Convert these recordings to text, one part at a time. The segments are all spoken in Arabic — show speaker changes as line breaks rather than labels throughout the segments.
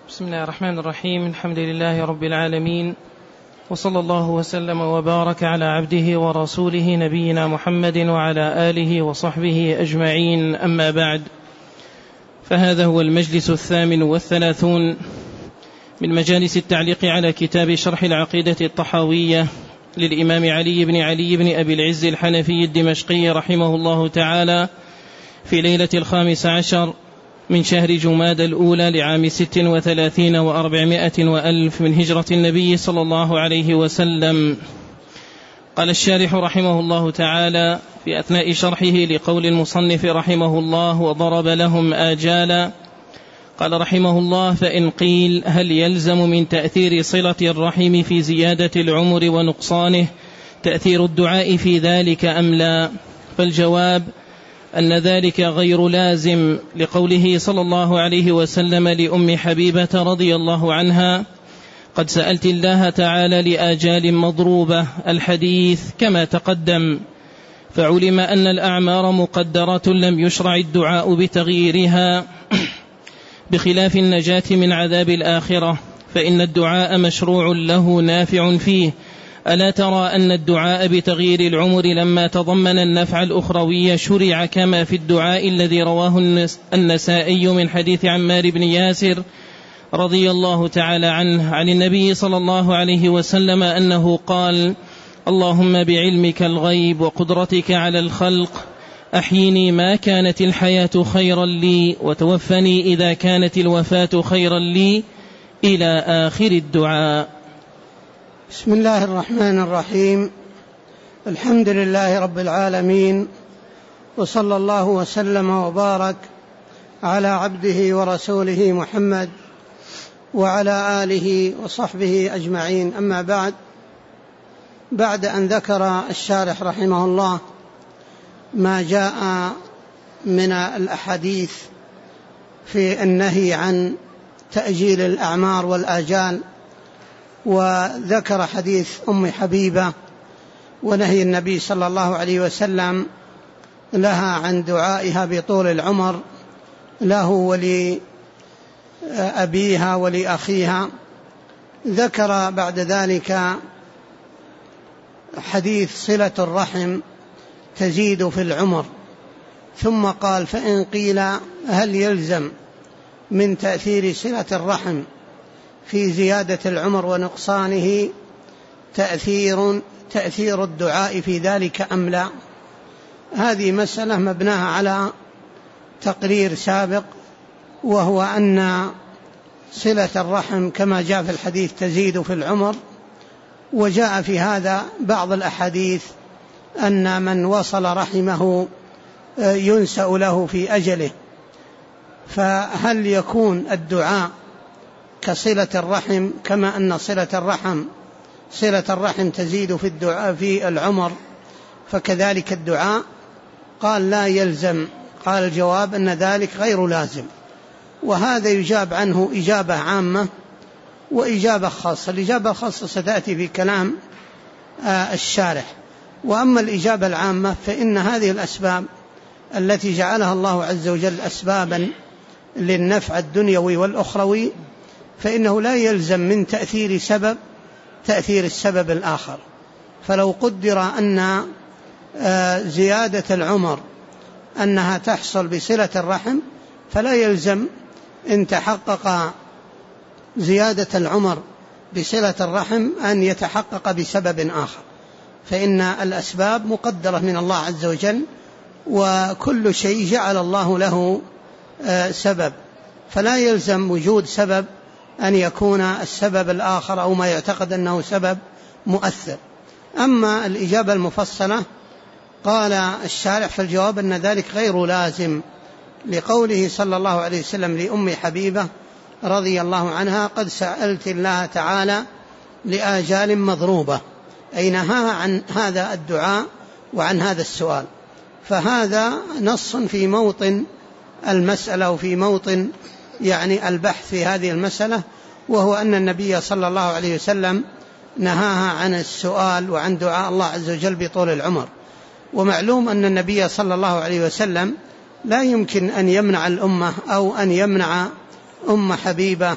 بسم الله الرحمن الرحيم. الحمد لله رب العالمين، وصلى الله وسلم وبارك على عبده ورسوله نبينا محمد وعلى آله وصحبه أجمعين، أما بعد، فهذا هو المجلس 38 من مجالس التعليق على كتاب شرح العقيدة الطحاوية للإمام علي بن أبي العز الحنفي الدمشقي رحمه الله تعالى، في ليلة 15 من شهر جماد الأولى لعام 36 و400 وألف من هجرة النبي صلى الله عليه وسلم. قال الشارح رحمه الله تعالى في أثناء شرحه لقول المصنف رحمه الله: وضرب لهم آجالا. قال رحمه الله: فإن قيل هل يلزم من تأثير صلة الرحم في زيادة العمر ونقصانه تأثير الدعاء في ذلك أم لا؟ فالجواب أن ذلك غير لازم، لقوله صلى الله عليه وسلم لأم حبيبة رضي الله عنها: قد سألت الله تعالى لآجال مضروبة، الحديث كما تقدم. فعلم أن الأعمار مقدرة لم يشرع الدعاء بتغييرها، بخلاف النجاة من عذاب الآخرة، فإن الدعاء مشروع له نافع فيه. ألا ترى أن الدعاء بتغيير العمر لما تضمن النفع الأخروي شرع، كما في الدعاء الذي رواه النسائي من حديث عمار بن ياسر رضي الله تعالى عنه عن النبي صلى الله عليه وسلم أنه قال: اللهم بعلمك الغيب وقدرتك على الخلق أحيني ما كانت الحياة خيرا لي، وتوفني إذا كانت الوفاة خيرا لي، إلى آخر الدعاء.
بسم الله الرحمن الرحيم. الحمد لله رب العالمين، وصلى الله وسلم وبارك على عبده ورسوله محمد وعلى آله وصحبه أجمعين، أما بعد أن ذكر الشارح رحمه الله ما جاء من الأحاديث في النهي عن تأجيل الأعمار والآجال، وذكر حديث أم حبيبة ونهي النبي صلى الله عليه وسلم لها عن دعائها بطول العمر له ولأبيها ولأخيها. ذكر بعد ذلك حديث صلة الرحم تزيد في العمر، ثم قال: فإن قيل هل يلزم من تأثير صلة الرحم في زيادة العمر ونقصانه تأثير الدعاء في ذلك أم لا؟ هذه مسألة مبناها على تقرير سابق، وهو أن صلة الرحم كما جاء في الحديث تزيد في العمر، وجاء في هذا بعض الأحاديث أن من وصل رحمه ينسأ له في أجله. فهل يكون الدعاء كصلة الرحم، كما أن صلة الرحم تزيد في الدعاء في العمر، فكذلك الدعاء؟ قال: لا يلزم. قال: الجواب أن ذلك غير لازم. وهذا يجاب عنه إجابة عامة وإجابة خاصة. الإجابة الخاصة ستأتي في كلام الشارح. وأما الإجابة العامة فإن هذه الأسباب التي جعلها الله عز وجل أسبابا للنفع الدنيوي والأخروي، فإنه لا يلزم من تأثير السبب الآخر. فلو قدر أن زيادة العمر أنها تحصل بصلة الرحم، فلا يلزم إن تحقق زيادة العمر بصلة الرحم أن يتحقق بسبب آخر، فإن الأسباب مقدرة من الله عز وجل، وكل شيء جعل الله له سبب، فلا يلزم وجود سبب أن يكون السبب الآخر أو ما يعتقد أنه سبب مؤثر. أما الإجابة المفصلة قال الشارح: فالجواب أن ذلك غير لازم، لقوله صلى الله عليه وسلم لأم حبيبة رضي الله عنها: قد سألت الله تعالى لآجال مضروبة، أي نهاها عن هذا الدعاء وعن هذا السؤال. فهذا نص في موطن المسألة وفي موطن البحث في هذه المسألة، وهو أن النبي صلى الله عليه وسلم نهاها عن السؤال وعن دعاء الله عز وجل بطول العمر. ومعلوم أن النبي صلى الله عليه وسلم لا يمكن أن يمنع الأمة أو أن يمنع أم حبيبة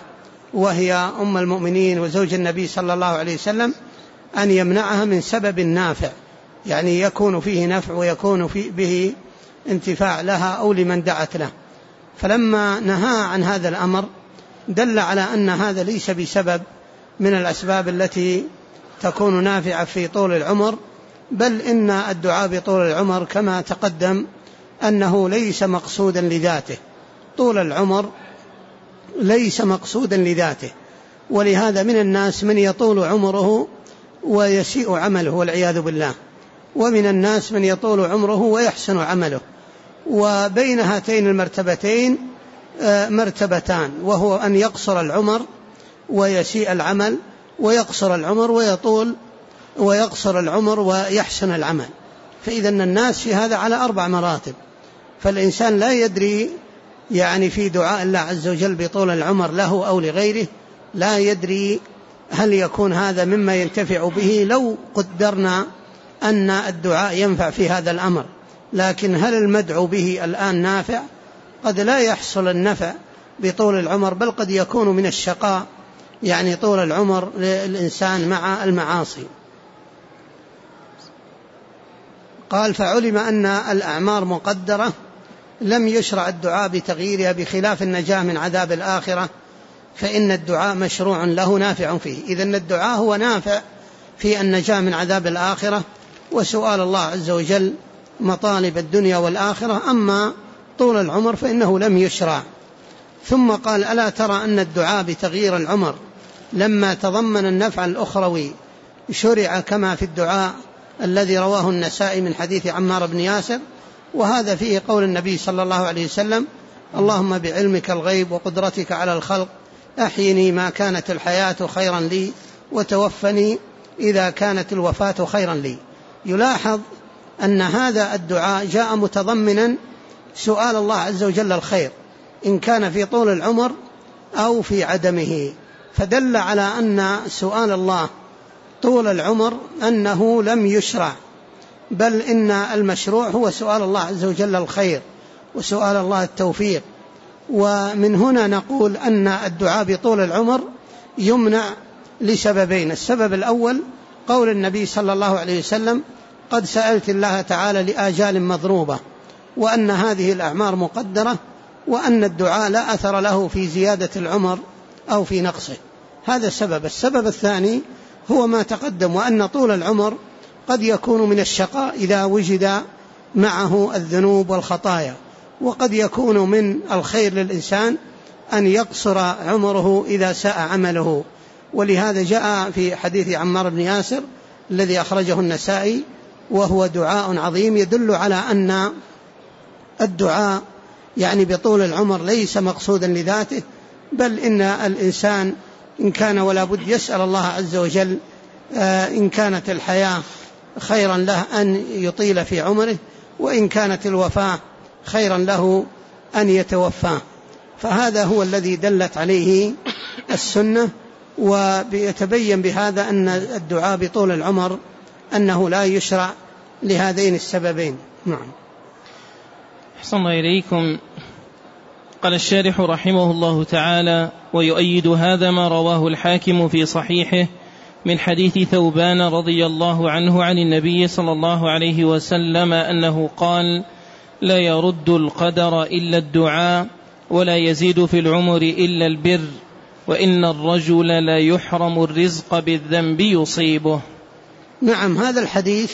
وهي أم المؤمنين وزوج النبي صلى الله عليه وسلم أن يمنعها من سبب نافع، يعني يكون فيه نفع ويكون به انتفاع لها أو لمن دعت له. فلما نهى عن هذا الأمر دل على أن هذا ليس بسبب من الأسباب التي تكون نافعة في طول العمر، بل إن الدعاء بطول العمر كما تقدم أنه ليس مقصودا لذاته، طول العمر ليس مقصودا لذاته. ولهذا من الناس من يطول عمره ويسيء عمله والعياذ بالله، ومن الناس من يطول عمره ويحسن عمله، وبين هاتين المرتبتين مرتبتان، وهو أن يقصر العمر ويسيء العمل، ويقصر العمر ويطول، ويقصر العمر ويحسن العمل. فإذا الناس في هذا على 4 مراتب، فالإنسان لا يدري يعني في دعاء الله عز وجل بطول العمر له أو لغيره، لا يدري هل يكون هذا مما ينتفع به لو قدرنا أن الدعاء ينفع في هذا الأمر، لكن هل المدعو به الآن نافع؟ قد لا يحصل النفع بطول العمر، بل قد يكون من الشقاء يعني طول العمر للإنسان مع المعاصي. قال فعلم أن الأعمار مقدرة لم يشرع الدعاء بتغييرها، بخلاف النجاة من عذاب الآخرة فإن الدعاء مشروع له نافع فيه. إذن الدعاء هو نافع في النجاة من عذاب الآخرة وسؤال الله عز وجل مطالب الدنيا والآخرة، أما طول العمر فإنه لم يشرع. ثم قال ألا ترى أن الدعاء بتغيير العمر لما تضمن النفع الأخروي شرع كما في الدعاء الذي رواه النسائي من حديث عمار بن ياسر، وهذا فيه قول النبي صلى الله عليه وسلم اللهم بعلمك الغيب وقدرتك على الخلق أحيني ما كانت الحياة خيرا لي وتوفني إذا كانت الوفاة خيرا لي. يلاحظ أن هذا الدعاء جاء متضمنا سؤال الله عز وجل الخير إن كان في طول العمر أو في عدمه، فدل على أن سؤال الله طول العمر أنه لم يشرع، بل إن المشروع هو سؤال الله عز وجل الخير وسؤال الله التوفيق. ومن هنا نقول أن الدعاء بطول العمر يمنع لسببين: السبب الأول قول النبي صلى الله عليه وسلم قد سألت الله تعالى لآجال مضروبة، وأن هذه الأعمار مقدرة، وأن الدعاء لا أثر له في زيادة العمر أو في نقصه، هذا سبب. السبب الثاني هو ما تقدم، وأن طول العمر قد يكون من الشقاء إذا وجد معه الذنوب والخطايا، وقد يكون من الخير للإنسان أن يقصر عمره إذا ساء عمله. ولهذا جاء في حديث عمار بن ياسر الذي أخرجه النسائي، وهو دعاء عظيم يدل على أن الدعاء يعني بطول العمر ليس مقصودا لذاته، بل إن الإنسان إن كان ولا بد يسأل الله عز وجل إن كانت الحياة خيرا له أن يطيل في عمره، وإن كانت الوفاة خيرا له أن يتوفاه. فهذا هو الذي دلت عليه السنة، ويتبين بهذا أن الدعاء بطول العمر أنه لا يشرع لهذين السببين. نعم.
أحسن الله إليكم. قال الشارح رحمه الله تعالى: ويؤيد هذا ما رواه الحاكم في صحيحه من حديث ثوبان رضي الله عنه عن النبي صلى الله عليه وسلم أنه قال: لا يرد القدر إلا الدعاء، ولا يزيد في العمر إلا البر، وإن الرجل لا يحرم الرزق بالذنب يصيبه.
نعم، هذا الحديث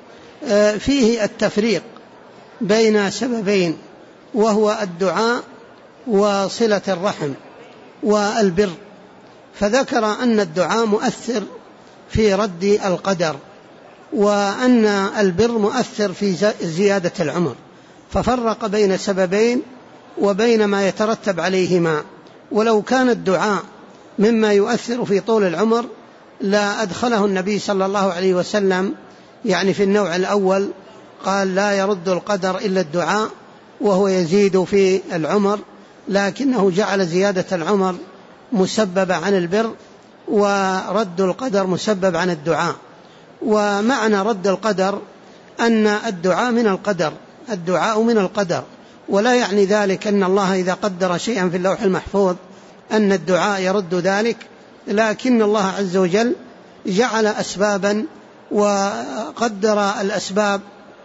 فيه التفريق بين سببين، وهو الدعاء وصلة الرحم والبر، فذكر أن الدعاء مؤثر في رد القدر، وأن البر مؤثر في زيادة العمر، ففرق بين سببين وبين ما يترتب عليهما. ولو كان الدعاء مما يؤثر في طول العمر لا أدخله النبي صلى الله عليه وسلم يعني في النوع الأول، قال لا يرد القدر إلا الدعاء وهو يزيد في العمر، لكنه جعل زيادة العمر مسبب عن البر ورد القدر مسبب عن الدعاء. ومعنى رد القدر أن الدعاء من القدر، الدعاء من القدر، ولا يعني ذلك أن الله إذا قدر شيئا في اللوح المحفوظ أن الدعاء يرد ذلك، لكن الله عز وجل جعل أسبابا وقدر الأسباب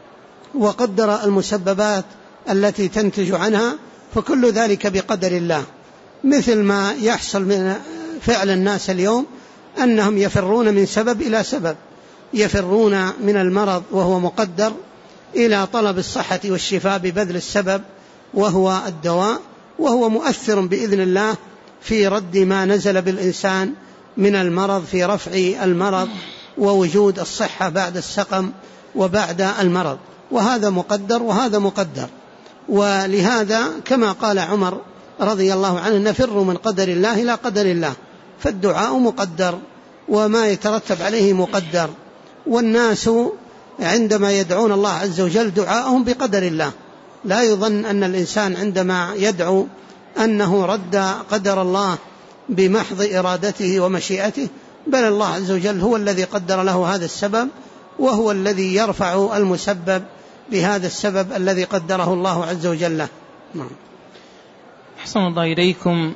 وقدر المسببات التي تنتج عنها، فكل ذلك بقدر الله. مثل ما يحصل من فعل الناس اليوم أنهم يفرون من سبب إلى سبب، يفرون من المرض وهو مقدر إلى طلب الصحة والشفاء ببذل السبب وهو الدواء، وهو مؤثر بإذن الله في رد ما نزل بالإنسان من المرض، في رفع المرض ووجود الصحة بعد السقم وبعد المرض، وهذا مقدر وهذا مقدر. ولهذا كما قال عمر رضي الله عنه: نفر من قدر الله إلى قدر الله. فالدعاء مقدر وما يترتب عليه مقدر، والناس عندما يدعون الله عز وجل دعاءهم بقدر الله. لا يظن أن الإنسان عندما يدعو أنه رد قدر الله بمحض إرادته ومشيئته، بل الله عز وجل هو الذي قدر له هذا السبب، وهو الذي يرفع المسبب بهذا السبب الذي قدره الله عز وجل له.
أحسن الله إليكم.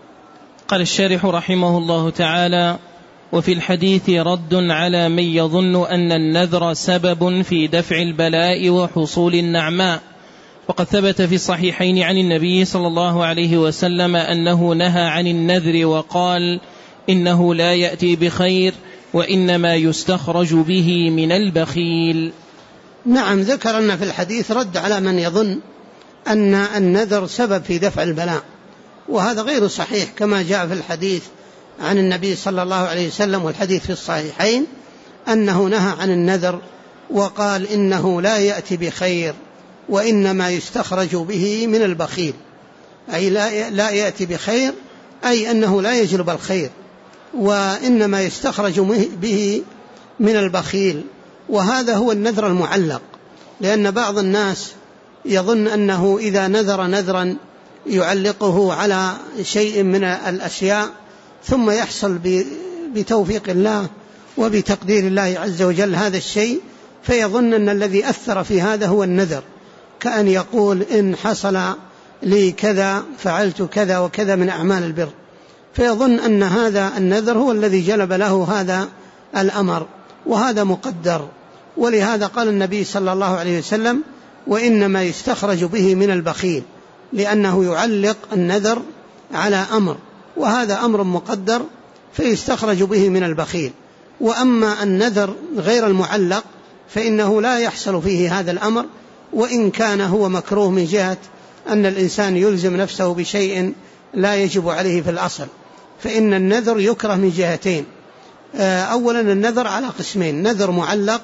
قال الشارح رحمه الله تعالى: وفي الحديث رد على من يظن أن النذر سبب في دفع البلاء وحصول النعماء. وقد ثبت في الصحيحين عن النبي صلى الله عليه وسلم أنه نهى عن النذر وقال: إنه لا يأتي بخير وإنما يستخرج به من البخيل.
نعم، ذكر أن في الحديث رد على من يظن أن النذر سبب في دفع البلاء، وهذا غير صحيح، كما جاء في الحديث عن النبي صلى الله عليه وسلم، والحديث في الصحيحين، أنه نهى عن النذر وقال: إنه لا يأتي بخير وإنما يستخرج به من البخيل. أي لا يأتي بخير، أي أنه لا يجلب الخير، وإنما يستخرج به من البخيل. وهذا هو النذر المعلق، لأن بعض الناس يظن أنه إذا نذر نذرا يعلقه على شيء من الأشياء ثم يحصل بتوفيق الله وبتقدير الله عز وجل هذا الشيء، فيظن أن الذي أثر في هذا هو النذر، كأن يقول: إن حصل لي كذا فعلت كذا وكذا من أعمال البر، فيظن أن هذا النذر هو الذي جلب له هذا الأمر، وهذا مقدر. ولهذا قال النبي صلى الله عليه وسلم: وإنما يستخرج به من البخيل، لأنه يعلق النذر على أمر، وهذا أمر مقدر فيستخرج به من البخيل. وأما النذر غير المعلق فإنه لا يحصل فيه هذا الأمر، وإن كان هو مكروه من جهة أن الإنسان يلزم نفسه بشيء لا يجب عليه في الأصل. فإن النذر يكره من جهتين: أولا النذر على قسمين: نذر معلق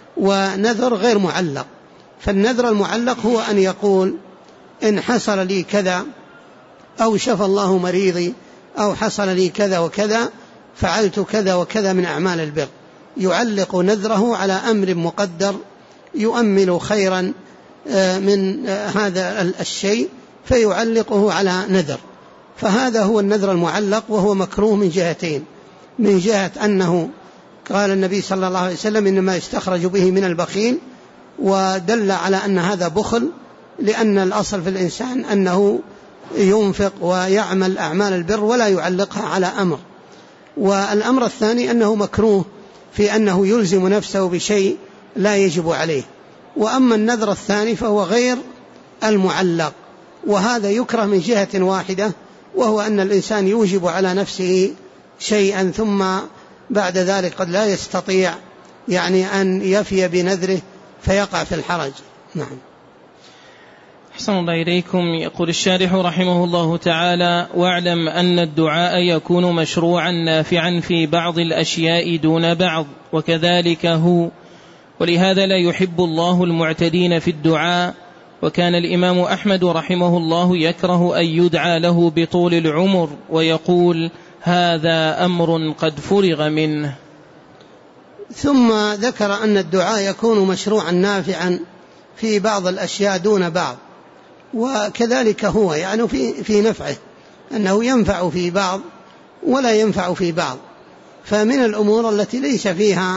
ونذر غير معلق. فالنذر المعلق هو أن يقول: إن حصل لي كذا، أو شفى الله مريضي، أو حصل لي كذا وكذا، فعلت كذا وكذا من أعمال البر. يعلق نذره على أمر مقدر يؤمل خيرا من هذا الشيء، فيعلقه على نذر. فهذا هو النذر المعلق، وهو مكروه من جهتين: من جهة أنه قال النبي صلى الله عليه وسلم: إنما يستخرج به من البخيل، ودل على أن هذا بخل، لأن الأصل في الإنسان أنه ينفق ويعمل أعمال البر ولا يعلقها على أمر. والأمر الثاني أنه مكروه في أنه يلزم نفسه بشيء لا يجب عليه. وأما النذر الثاني فهو غير المعلق، وهذا يكره من جهة واحدة، وهو أن الإنسان يوجب على نفسه شيئا ثم بعد ذلك قد لا يستطيع أن يفي بنذره فيقع في الحرج. نعم.
أحسن الله إليكم. يقول الشارح رحمه الله تعالى: واعلم أن الدعاء يكون مشروعا نافعا في بعض الأشياء دون بعض، وكذلك هو، ولهذا لا يحب الله المعتدين في الدعاء. وكان الإمام أحمد رحمه الله يكره أن يدعى له بطول العمر، ويقول: هذا أمر قد فرغ منه.
ثم ذكر أن الدعاء يكون مشروعا نافعا في بعض الأشياء دون بعض، وكذلك هو في نفعه، أنه ينفع في بعض ولا ينفع في بعض. فمن الأمور التي ليس فيها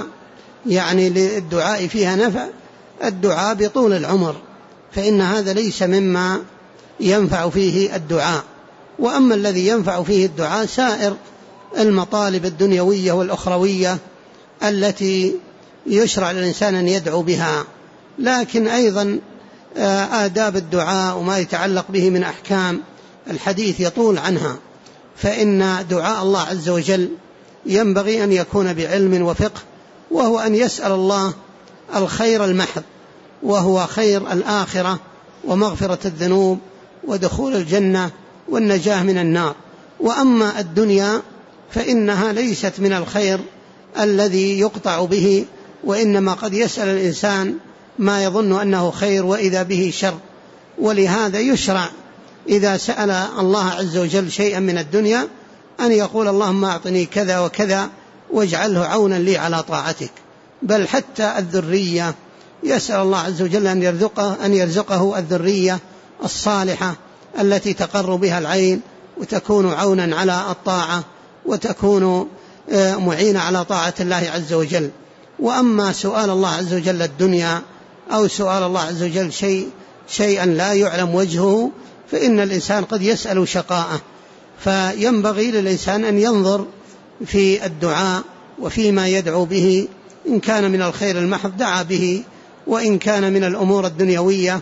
للدعاء فيها نفع الدعاء بطول العمر، فإن هذا ليس مما ينفع فيه الدعاء. وأما الذي ينفع فيه الدعاء سائر المطالب الدنيوية والأخروية التي يشرع للإنسان أن يدعو بها. لكن أيضا آداب الدعاء وما يتعلق به من أحكام الحديث يطول عنها، فإن دعاء الله عز وجل ينبغي أن يكون بعلم وفقه، وهو أن يسأل الله الخير المحض، وهو خير الآخرة ومغفرة الذنوب ودخول الجنة والنجاة من النار. وأما الدنيا فإنها ليست من الخير الذي يقطع به، وإنما قد يسأل الإنسان ما يظن أنه خير وإذا به شر. ولهذا يشرع إذا سأل الله عز وجل شيئا من الدنيا أن يقول اللهم أعطني كذا وكذا واجعله عونا لي على طاعتك. بل حتى الذرية يسأل الله عز وجل أن يرزقه الذرية الصالحة التي تقر بها العين وتكون عونا على الطاعة وتكون معينة على طاعة الله عز وجل. وأما سؤال الله عز وجل الدنيا أو سؤال الله عز وجل شيئا لا يعلم وجهه فإن الإنسان قد يسأل شقاءه. فينبغي للإنسان أن ينظر في الدعاء وفيما يدعو به، إن كان من الخير المحض دعا به، وإن كان من الأمور الدنيوية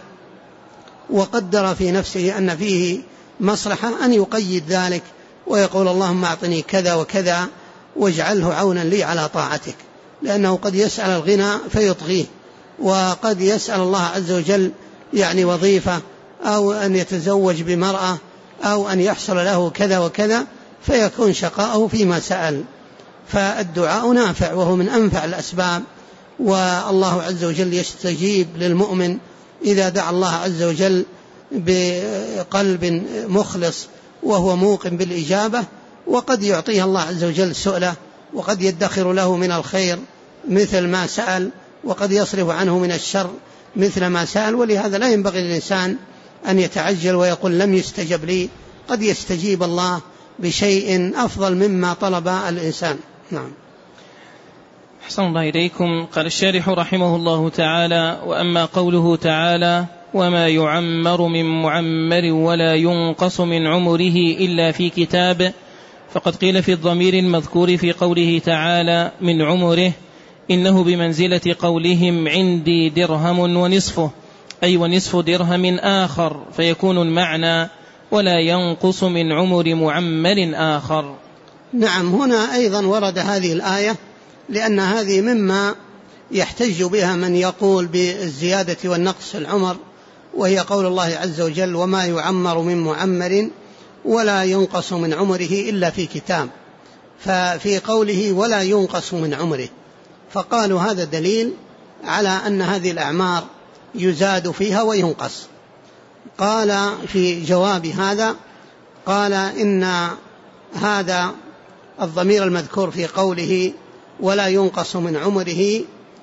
وقدر في نفسه أن فيه مصلحة أن يقيد ذلك ويقول اللهم أعطني كذا وكذا واجعله عونا لي على طاعتك، لأنه قد يسأل الغنى فيطغيه، وقد يسأل الله عز وجل يعني وظيفة أو أن يتزوج بمرأة أو أن يحصل له كذا وكذا فيكون شقاؤه فيما سأل. فالدعاء نافع وهو من أنفع الأسباب، والله عز وجل يستجيب للمؤمن إذا دعا الله عز وجل بقلب مخلص وهو موقن بالإجابة، وقد يعطيه الله عز وجل سؤله، وقد يدخر له من الخير مثل ما سأل، وقد يصرف عنه من الشر مثل ما سأل. ولهذا لا ينبغي للإنسان أن يتعجل ويقول لم يستجب لي، قد يستجيب الله بشيء أفضل مما طلب الإنسان. نعم.
أحسن الله إليكم. قال الشارح رحمه الله تعالى: وأما قوله تعالى وما يعمر من معمر ولا ينقص من عمره إلا في كتاب، فقد قيل في الضمير المذكور في قوله تعالى من عمره إنه بمنزلة قولهم عندي درهم ونصفه، أي ونصف درهم آخر، فيكون المعنى ولا ينقص من عمر معمر آخر.
نعم، هنا أيضا ورد هذه الآية لأن هذه مما يحتج بها من يقول بالزيادة والنقص في العمر، وهي قول الله عز وجل وما يعمر من معمر ولا ينقص من عمره إلا في كتاب، ففي قوله ولا ينقص من عمره فقالوا هذا دليل على أن هذه الأعمار يزاد فيها وينقص. قال في جواب هذا قال إن هذا الضمير المذكور في قوله ولا ينقص من عمره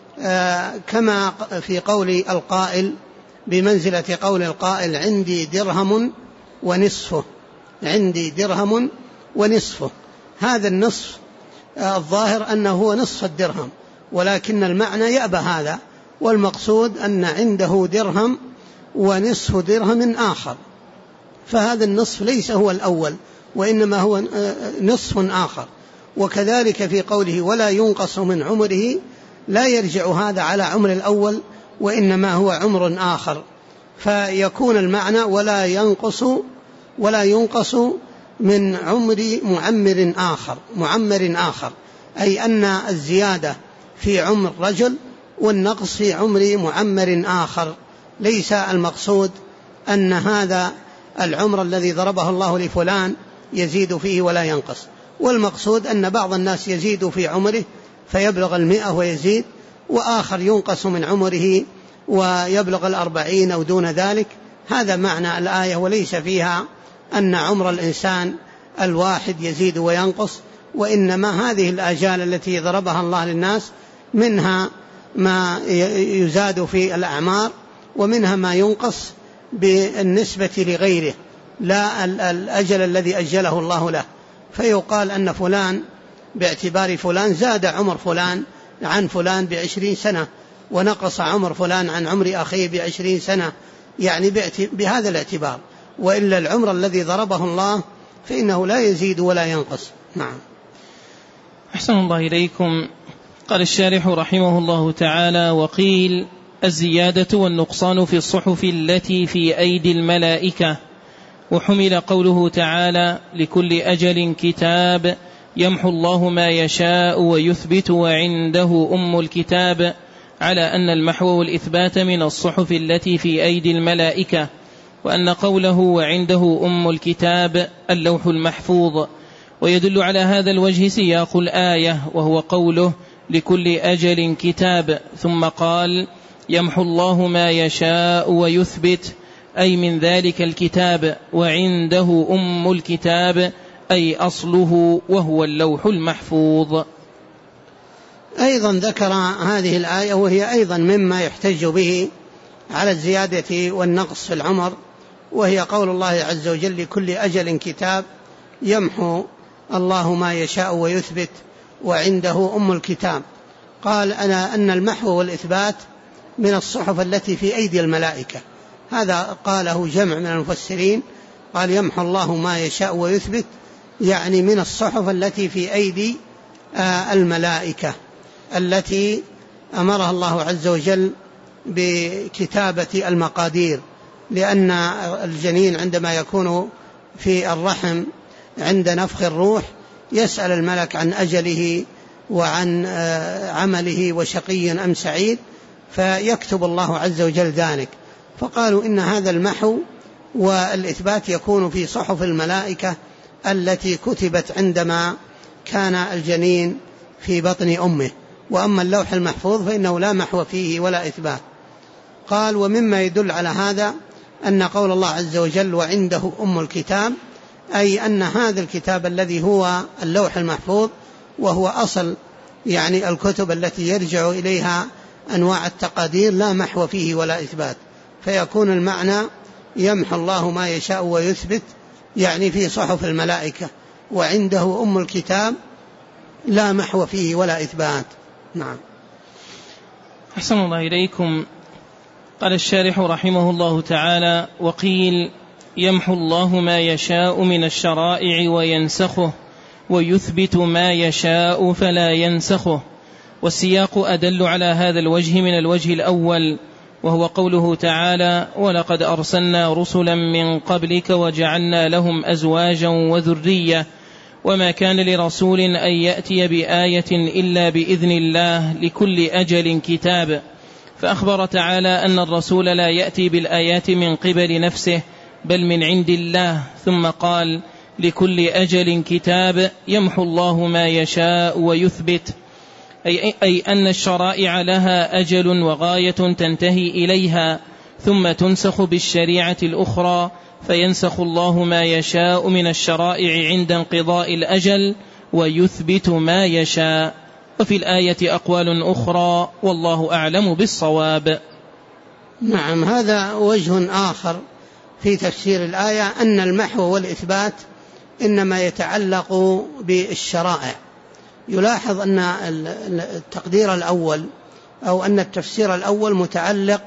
كما في قول القائل بمنزلة قول القائل عندي درهم ونصفه، عندي درهم ونصفه. هذا النصف الظاهر أنه هو نصف الدرهم، ولكن المعنى يأبى هذا، والمقصود أن عنده درهم ونصف درهم آخر، فهذا النصف ليس هو الأول وإنما هو نصف آخر. وكذلك في قوله ولا ينقص من عمره لا يرجع هذا على عمر الأول وإنما هو عمر آخر، فيكون المعنى ولا ينقص من عمر معمر آخر، أي أن الزيادة في عمر رجل والنقص في عمر معمر آخر. ليس المقصود أن هذا العمر الذي ضربه الله لفلان يزيد فيه ولا ينقص، والمقصود أن بعض الناس يزيد في عمره فيبلغ 100 ويزيد، وآخر ينقص من عمره ويبلغ 40 أو دون ذلك. هذا معنى الآية، وليس فيها أن عمر الإنسان الواحد يزيد وينقص، وإنما هذه الآجال التي ضربها الله للناس منها ما يزاد في الأعمار ومنها ما ينقص بالنسبة لغيره، لا الأجل الذي أجله الله له. فيقال أن فلان باعتبار فلان زاد عمر فلان عن فلان ب20 سنة ونقص عمر فلان عن عمر أخيه ب20 سنة، يعني بهذا الاعتبار. وإلا العمر الذي ضربه الله فإنه لا يزيد ولا ينقص. نعم.
أحسن الله إليكم. قال الشارح رحمه الله تعالى: وقيل الزيادة والنقصان في الصحف التي في أيدي الملائكة. وحمل قوله تعالى: لكل أجل كتاب يمحو الله ما يشاء ويثبت وعنده أم الكتاب، على أن المحو والإثبات من الصحف التي في أيدي الملائكة، وأن قوله وعنده أم الكتاب اللوح المحفوظ. ويدل على هذا الوجه سياق الآية، وهو قوله لكل أجل كتاب، ثم قال يمحو الله ما يشاء ويثبت، أي من ذلك الكتاب، وعنده أم الكتاب أي أصله وهو اللوح المحفوظ.
أيضا ذكر هذه الآية وهي أيضا مما يحتج به على الزيادة والنقص في العمر، وهي قول الله عز وجل لكل أجل كتاب يمحو الله ما يشاء ويثبت وعنده أم الكتاب. قال أن المحو والإثبات من الصحف التي في أيدي الملائكة، هذا قاله جمع من المفسرين، قال يمحو الله ما يشاء ويثبت، يعني من الصحف التي في أيدي الملائكة التي أمرها الله عز وجل بكتابة المقادير، لأن الجنين عندما يكون في الرحم عند نفخ الروح يسأل الملك عن أجله وعن عمله وشقي أم سعيد، فيكتب الله عز وجل ذلك. فقالوا إن هذا المحو والإثبات يكون في صحف الملائكة التي كتبت عندما كان الجنين في بطن أمه، وأما اللوح المحفوظ فإنه لا محو فيه ولا إثبات. قال ومما يدل على هذا أن قول الله عز وجل وعنده أم الكتاب، أي أن هذا الكتاب الذي هو اللوح المحفوظ وهو أصل يعني الكتب التي يرجع إليها أنواع التقادير لا محو فيه ولا إثبات، فيكون المعنى يمحو الله ما يشاء ويثبت يعني في صحف الملائكة، وعنده أم الكتاب لا محو فيه ولا إثبات. نعم.
أحسن الله إليكم. قال الشارح رحمه الله تعالى: وقيل يمحو الله ما يشاء من الشرائع وينسخه، ويثبت ما يشاء فلا ينسخه. والسياق أدل على هذا الوجه من الوجه الأول، وهو قوله تعالى: ولقد أرسلنا رسلا من قبلك وجعلنا لهم أزواجا وذرية، وما كان لرسول أن يأتي بآية إلا بإذن الله، لكل أجل كتاب. فأخبر تعالى أن الرسول لا يأتي بالآيات من قبل نفسه بل من عند الله، ثم قال لكل أجل كتاب يمحو الله ما يشاء ويثبت، أي أن الشرائع لها أجل وغاية تنتهي إليها، ثم تنسخ بالشريعة الأخرى، فينسخ الله ما يشاء من الشرائع عند انقضاء الأجل ويثبت ما يشاء. وفي الآية أقوال أخرى والله أعلم بالصواب.
نعم. هذا وجه آخر في تفسير الآية، أن المحو والإثبات إنما يتعلق بالشرائع. يلاحظ أن التقدير الأول أو أن التفسير الأول متعلق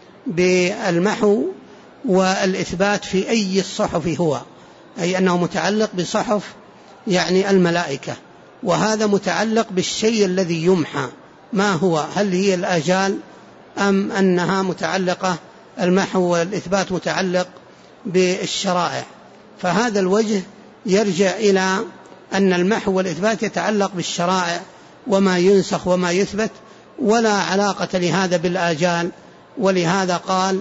بالمحو والإثبات في أي الصحف هو، أي أنه متعلق بصحف يعني الملائكة، وهذا متعلق بالشيء الذي يمحى ما هو، هل هي الآجال أم أنها متعلقة المحو والإثبات متعلق بالشرائع. فهذا الوجه يرجع إلى أن المحو والإثبات يتعلق بالشرائع وما ينسخ وما يثبت، ولا علاقة لهذا بالآجال. ولهذا قال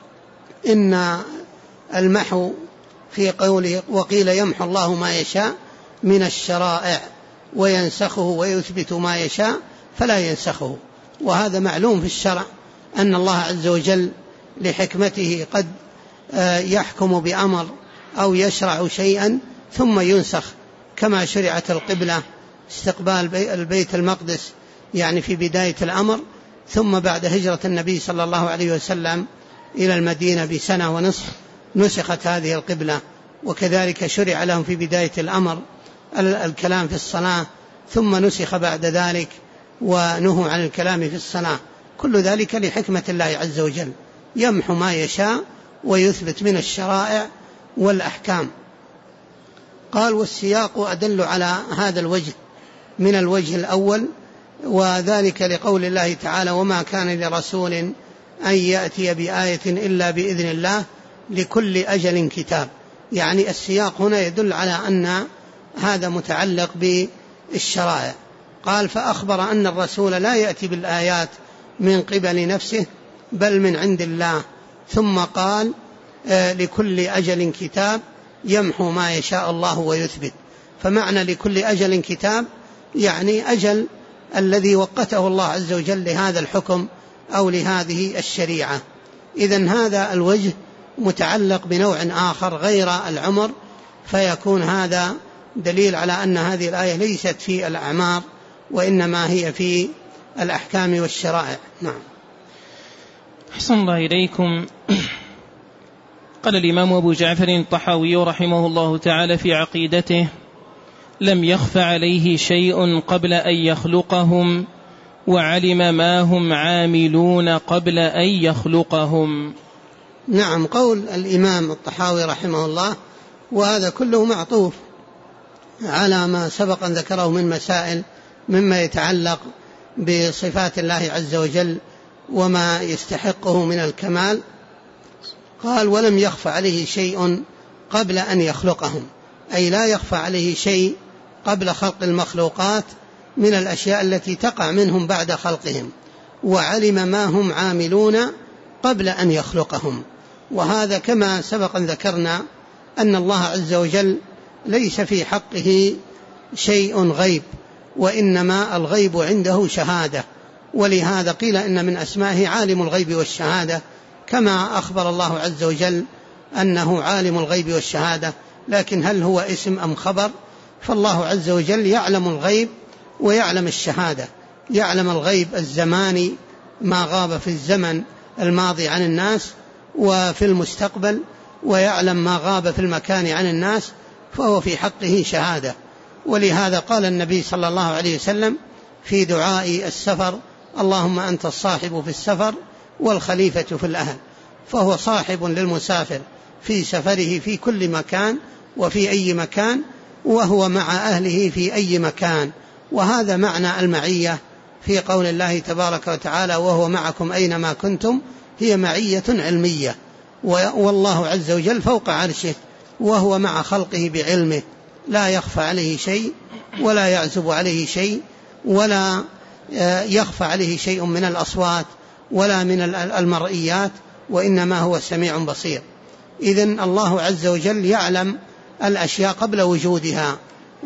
إن المحو في قوله وقيل يمحو الله ما يشاء من الشرائع وينسخه ويثبت ما يشاء فلا ينسخه. وهذا معلوم في الشرع أن الله عز وجل لحكمته قد يحكم بأمر أو يشرع شيئا ثم ينسخ، كما شرعت القبلة استقبال البيت المقدس يعني في بداية الأمر، ثم بعد هجرة النبي صلى الله عليه وسلم إلى المدينة بسنة ونصف نسخت هذه القبلة. وكذلك شرع لهم في بداية الأمر الكلام في الصلاة، ثم نسخ بعد ذلك ونهوا عن الكلام في الصلاة. كل ذلك لحكمة الله عز وجل، يمحو ما يشاء ويثبت من الشرائع والأحكام. قال والسياق أدل على هذا الوجه من الوجه الأول، وذلك لقول الله تعالى وما كان لرسول أن يأتي بآية إلا بإذن الله لكل أجل كتاب. يعني السياق هنا يدل على أن هذا متعلق بالشرائع. قال فأخبر أن الرسول لا يأتي بالآيات من قبل نفسه بل من عند الله، ثم قال لكل أجل كتاب يمحو ما يشاء الله ويثبت. فمعنى لكل أجل كتاب يعني أجل الذي وقته الله عز وجل لهذا الحكم أو لهذه الشريعة. إذن هذا الوجه متعلق بنوع آخر غير العمر، فيكون هذا دليل على أن هذه الآية ليست في الأعمار وإنما هي في الأحكام والشرائع. نعم.
أحسن الله إليكم. قال الإمام أبو جعفر الطحاوي رحمه الله تعالى في عقيدته لم يخف عليه شيء قبل أن يخلقهم وعلم ما هم عاملون قبل أن يخلقهم.
نعم، قول الإمام الطحاوي رحمه الله، وهذا كله معطوف على ما سبق أن ذكره من مسائل مما يتعلق بصفات الله عز وجل وما يستحقه من الكمال. قال ولم يخف عليه شيء قبل أن يخلقهم، أي لا يخفى عليه شيء قبل خلق المخلوقات من الأشياء التي تقع منهم بعد خلقهم، وعلم ما هم عاملون قبل أن يخلقهم. وهذا كما سبق أن ذكرنا أن الله عز وجل ليس في حقه شيء غيب، وإنما الغيب عنده شهادة، ولهذا قيل إن من أسمائه عالم الغيب والشهادة، كما أخبر الله عز وجل أنه عالم الغيب والشهادة. لكن هل هو اسم أم خبر؟ فالله عز وجل يعلم الغيب ويعلم الشهادة. يعلم الغيب الزماني ما غاب في الزمن الماضي عن الناس وفي المستقبل، ويعلم ما غاب في المكان عن الناس، فهو في حقه شهادة. ولهذا قال النبي صلى الله عليه وسلم في دعاء السفر اللهم أنت الصاحب في السفر والخليفة في الأهل، فهو صاحب للمسافر في سفره في كل مكان وفي أي مكان، وهو مع أهله في أي مكان. وهذا معنى المعية في قول الله تبارك وتعالى وهو معكم أينما كنتم، هي معية علمية، والله عز وجل فوق عرشه وهو مع خلقه بعلمه، لا يخفى عليه شيء ولا يعزب عليه شيء ولا يخفى عليه شيء من الأصوات ولا من المرئيات، وإنما هو سميع بصير. إذن الله عز وجل يعلم الأشياء قبل وجودها،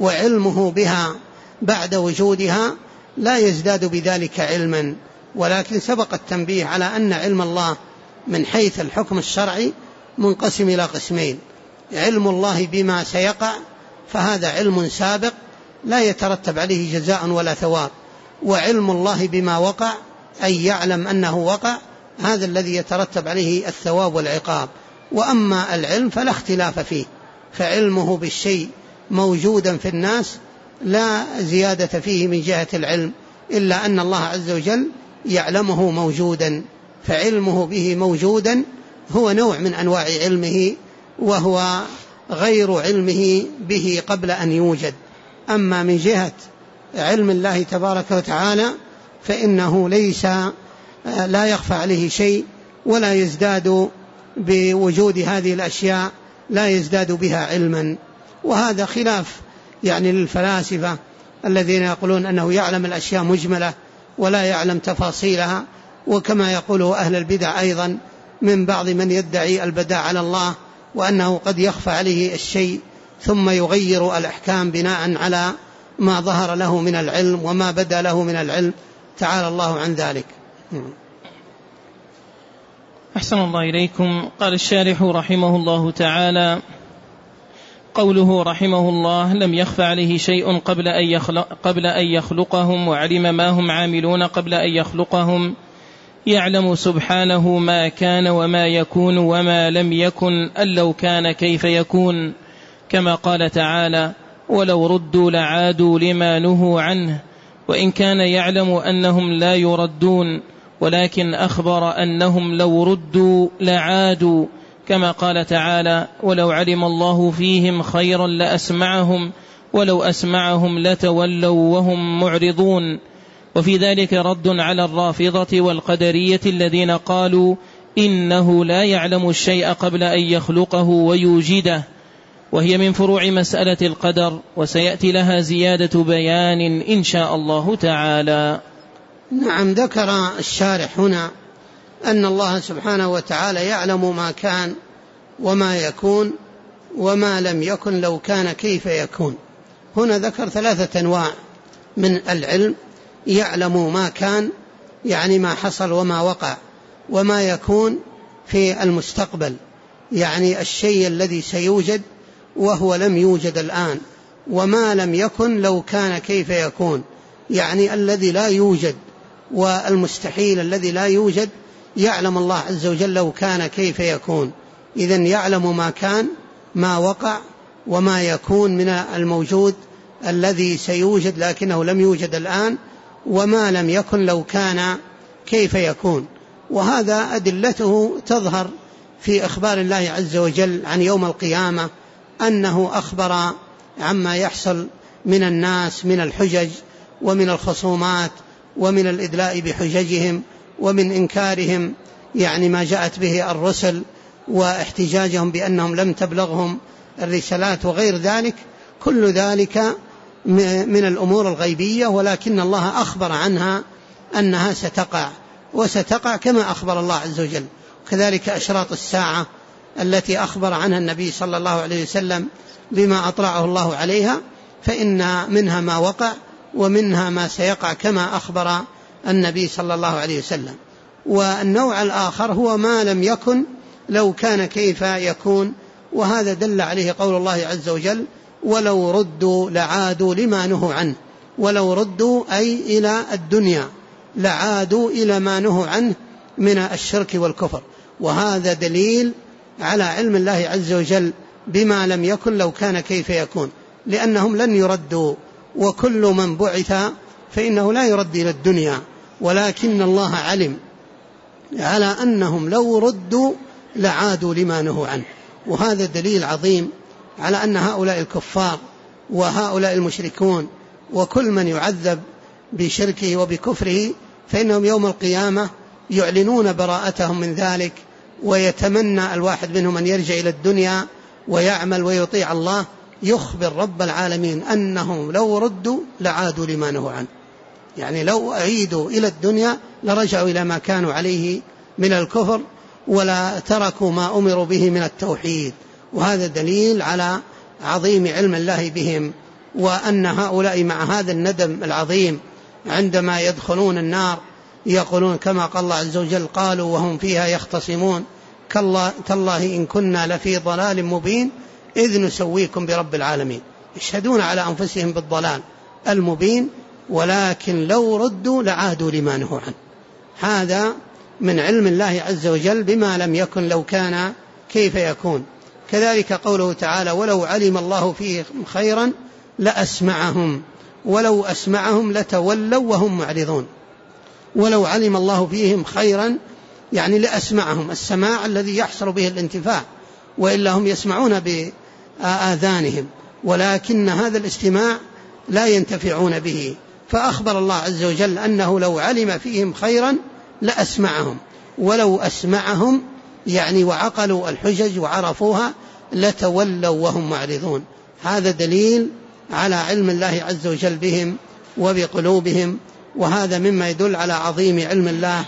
وعلمه بها بعد وجودها لا يزداد بذلك علما. ولكن سبق التنبيه على أن علم الله من حيث الحكم الشرعي منقسم إلى قسمين: علم الله بما سيقع فهذا علم سابق لا يترتب عليه جزاء ولا ثواب، وعلم الله بما وقع أي يعلم أنه وقع، هذا الذي يترتب عليه الثواب والعقاب. وأما العلم فلا اختلاف فيه، فعلمه بالشيء موجودا في الناس لا زيادة فيه من جهة العلم، إلا أن الله عز وجل يعلمه موجودا، فعلمه به موجودا هو نوع من أنواع علمه، وهو غير علمه به قبل أن يوجد. أما من جهة علم الله تبارك وتعالى فإنه لا يخفى عليه شيء ولا يزداد بوجود هذه الأشياء، لا يزداد بها علما. وهذا خلاف يعني للفلاسفة الذين يقولون أنه يعلم الأشياء مجملة ولا يعلم تفاصيلها، وكما يقول أهل البدع أيضا من بعض من يدعي البداء على الله، وأنه قد يخفى عليه الشيء ثم يغير الأحكام بناء على ما ظهر له من العلم وما بدا له من العلم، تعالى الله عن ذلك.
أحسن الله إليكم. قال الشارح رحمه الله تعالى: قوله رحمه الله لم يخف عليه شيء قبل أن يخلقهم وعلم ما هم عاملون قبل أن يخلقهم، يعلم سبحانه ما كان وما يكون وما لم يكن أن لو كان كيف يكون، كما قال تعالى: ولو ردوا لعادوا لما نهوا عنه. وإن كان يعلم أنهم لا يردون، ولكن أخبر أنهم لو ردوا لعادوا، كما قال تعالى: ولو علم الله فيهم خيرا لأسمعهم ولو أسمعهم لتولوا وهم معرضون. وفي ذلك رد على الرافضة والقدرية الذين قالوا إنه لا يعلم الشيء قبل أن يخلقه ويوجده، وهي من فروع مسألة القدر، وسيأتي لها زيادة بيان إن شاء الله تعالى.
نعم، ذكر الشارح هنا أن الله سبحانه وتعالى يعلم ما كان وما يكون وما لم يكن لو كان كيف يكون. هنا ذكر 3 أنواع من العلم: يعلم ما كان يعني ما حصل وما وقع، وما يكون في المستقبل يعني الشيء الذي سيوجد وهو لم يوجد الآن، وما لم يكن لو كان كيف يكون يعني الذي لا يوجد والمستحيل الذي لا يوجد يعلم الله عز وجل لو كان كيف يكون. إذن يعلم ما كان ما وقع وما يكون من الموجود الذي سيوجد لكنه لم يوجد الآن، وما لم يكن لو كان كيف يكون. وهذا أدلته تظهر في إخبار الله عز وجل عن يوم القيامة، أنه أخبر عما يحصل من الناس من الحجج ومن الخصومات ومن الإدلاء بحججهم ومن إنكارهم يعني ما جاءت به الرسل واحتجاجهم بأنهم لم تبلغهم الرسالات وغير ذلك. كل ذلك من الأمور الغيبية، ولكن الله أخبر عنها أنها ستقع، وستقع كما أخبر الله عز وجل. كذلك أشراط الساعة التي أخبر عنها النبي صلى الله عليه وسلم بما أطلعه الله عليها، فإن منها ما وقع ومنها ما سيقع كما أخبر النبي صلى الله عليه وسلم. والنوع الآخر هو ما لم يكن لو كان كيف يكون، وهذا دل عليه قول الله عز وجل: ولو ردوا لعادوا لما نهوا عنه. ولو ردوا أي إلى الدنيا، لعادوا إلى ما نهوا عنه من الشرك والكفر. وهذا دليل على علم الله عز وجل بما لم يكن لو كان كيف يكون، لأنهم لن يردوا، وكل من بعث فإنه لا يرد إلى الدنيا، ولكن الله علم على أنهم لو ردوا لعادوا لما نهوا عنه. وهذا دليل عظيم على أن هؤلاء الكفار وهؤلاء المشركون وكل من يعذب بشركه وبكفره فإنهم يوم القيامة يعلنون براءتهم من ذلك، ويتمنى الواحد منهم أن يرجع إلى الدنيا ويعمل ويطيع الله. يخبر رب العالمين أنهم لو ردوا لعادوا لما نهوا عنه، يعني لو أعيدوا إلى الدنيا لرجعوا إلى ما كانوا عليه من الكفر ولا تركوا ما أمروا به من التوحيد. وهذا دليل على عظيم علم الله بهم، وأن هؤلاء مع هذا الندم العظيم عندما يدخلون النار يقولون كما قال الله عز وجل: قالوا وهم فيها يختصمون تالله إن كنا لفي ضلال مبين إذ نسويكم برب العالمين. يشهدون على أنفسهم بالضلال المبين، ولكن لو ردوا لعادوا لما نهوا عنه. هذا من علم الله عز وجل بما لم يكن لو كان كيف يكون. كذلك قوله تعالى: ولو علم الله فيهم خيرا لأسمعهم ولو أسمعهم لتولوا وهم معرضون. ولو علم الله فيهم خيرا يعني لأسمعهم، السماع الذي يحصل به الانتفاع، وإلا هم يسمعون بآذانهم، ولكن هذا الاستماع لا ينتفعون به. فأخبر الله عز وجل أنه لو علم فيهم خيرا لأسمعهم، ولو أسمعهم يعني وعقلوا الحجج وعرفوها لتولوا وهم معرضون. هذا دليل على علم الله عز وجل بهم وبقلوبهم، وهذا مما يدل على عظيم علم الله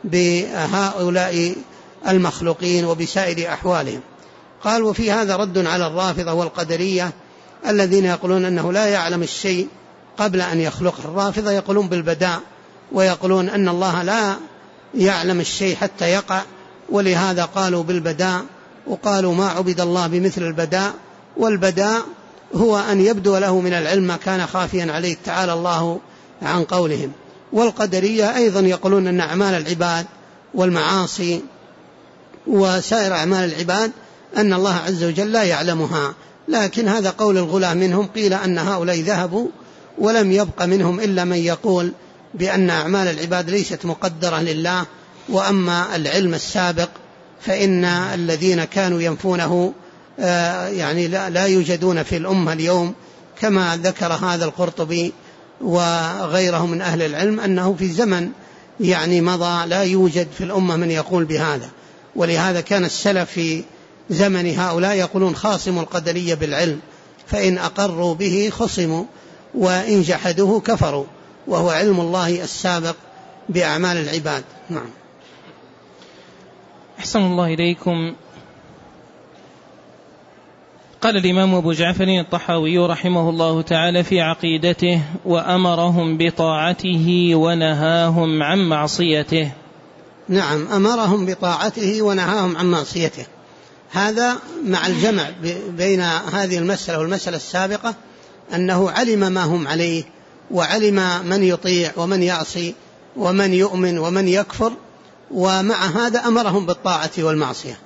بهؤلاء المخلوقين وبسائر أحوالهم. قال: وفي هذا رد على الرافضة والقدرية الذين يقولون أنه لا يعلم الشيء قبل أن يخلقه. الرافضة يقولون بالبداء، ويقولون أن الله لا يعلم الشيء حتى يقع، ولهذا قالوا بالبداء، وقالوا ما عبد الله بمثل البداء. والبداء هو أن يبدو له من العلم ما كان خافيا عليه، تعالى الله عن قولهم. والقدرية أيضا يقولون أن أعمال العباد والمعاصي وسائر أعمال العباد أن الله عز وجل لا يعلمها، لكن هذا قول الغلاة منهم. قيل أن هؤلاء ذهبوا ولم يبق منهم إلا من يقول بأن أعمال العباد ليست مقدرة لله، وأما العلم السابق فإن الذين كانوا ينفونه يعني لا يوجدون في الأمة اليوم، كما ذكر هذا القرطبي وغيره من أهل العلم أنه في زمن يعني مضى لا يوجد في الأمة من يقول بهذا. ولهذا كان السلف في زمن هؤلاء يقولون خاصموا القدرية بالعلم، فإن أقروا به خصموا وإن جحدوه كفروا، وهو علم الله السابق بأعمال العباد. نعم.
أحسن الله إليكم. قال الإمام أبو جعفر الطحاوي رحمه الله تعالى في عقيدته: وأمرهم بطاعته ونهاهم عن معصيته.
نعم، أمرهم بطاعته ونهاهم عن معصيته. هذا مع الجمع بين هذه المسألة والمسألة السابقة، أنه علم ما هم عليه وعلم من يطيع ومن يعصي ومن يؤمن ومن يكفر، ومع هذا أمرهم بالطاعة والمعصية.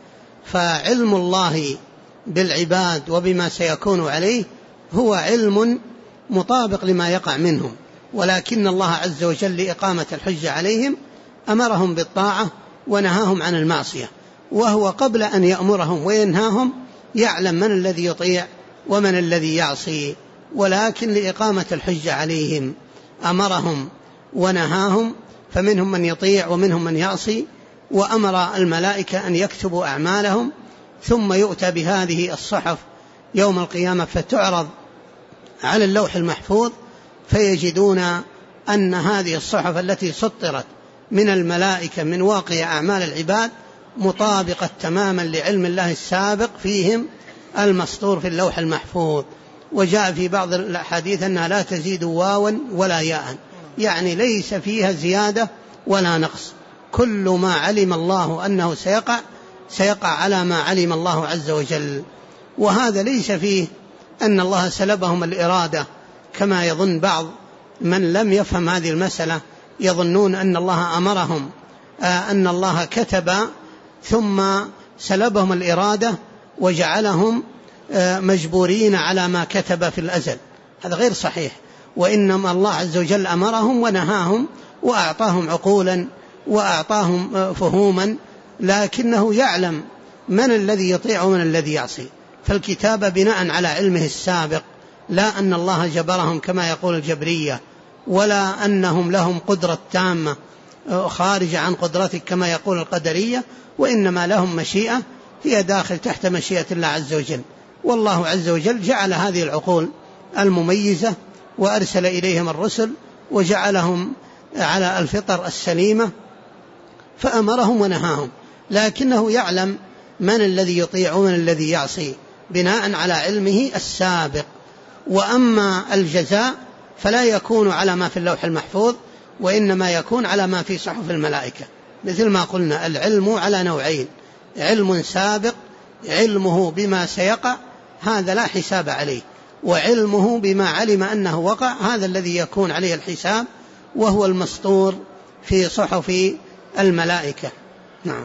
فعلم الله بالعباد وبما سيكون عليه هو علم مطابق لما يقع منهم، ولكن الله عز وجل لإقامة الحجة عليهم أمرهم بالطاعة ونهاهم عن المعصية، وهو قبل أن يأمرهم وينهاهم يعلم من الذي يطيع ومن الذي يعصي، ولكن لإقامة الحجة عليهم أمرهم ونهاهم، فمنهم من يطيع ومنهم من يعصي. وأمر الملائكة أن يكتبوا أعمالهم، ثم يؤتى بهذه الصحف يوم القيامة فتعرض على اللوح المحفوظ، فيجدون أن هذه الصحف التي سطرت من الملائكة من واقع أعمال العباد مطابقة تماما لعلم الله السابق فيهم المسطور في اللوح المحفوظ. وجاء في بعض الأحاديث أنها لا تزيد واوا ولا ياء، يعني ليس فيها زيادة ولا نقص، كل ما علم الله أنه سيقع على ما علم الله عز وجل. وهذا ليس فيه أن الله سلبهم الإرادة كما يظن بعض من لم يفهم هذه المسألة، يظنون أن الله أمرهم أن الله كتب ثم سلبهم الإرادة وجعلهم مجبورين على ما كتب في الأزل. هذا غير صحيح، وإنما الله عز وجل أمرهم ونهاهم وأعطاهم عقولا وأعطاهم فهوما، لكنه يعلم من الذي يطيع ومن الذي يعصي. فالكتابة بناء على علمه السابق، لا أن الله جبرهم كما يقول الجبرية، ولا أنهم لهم قدرة تامة خارجة عن قدرتك كما يقول القدرية، وإنما لهم مشيئة هي داخل تحت مشيئة الله عز وجل. والله عز وجل جعل هذه العقول المميزة وأرسل إليهم الرسل وجعلهم على الفطر السليمة، فأمرهم ونهاهم، لكنه يعلم من الذي يطيع ومن الذي يعصي بناء على علمه السابق. وأما الجزاء فلا يكون على ما في اللوح المحفوظ، وإنما يكون على ما في صحف الملائكة. مثل ما قلنا العلم على نوعين: علم سابق علمه بما سيقع، هذا لا حساب عليه، وعلمه بما علم أنه وقع، هذا الذي يكون عليه الحساب، وهو المسطور في صحف الملائكة. نعم.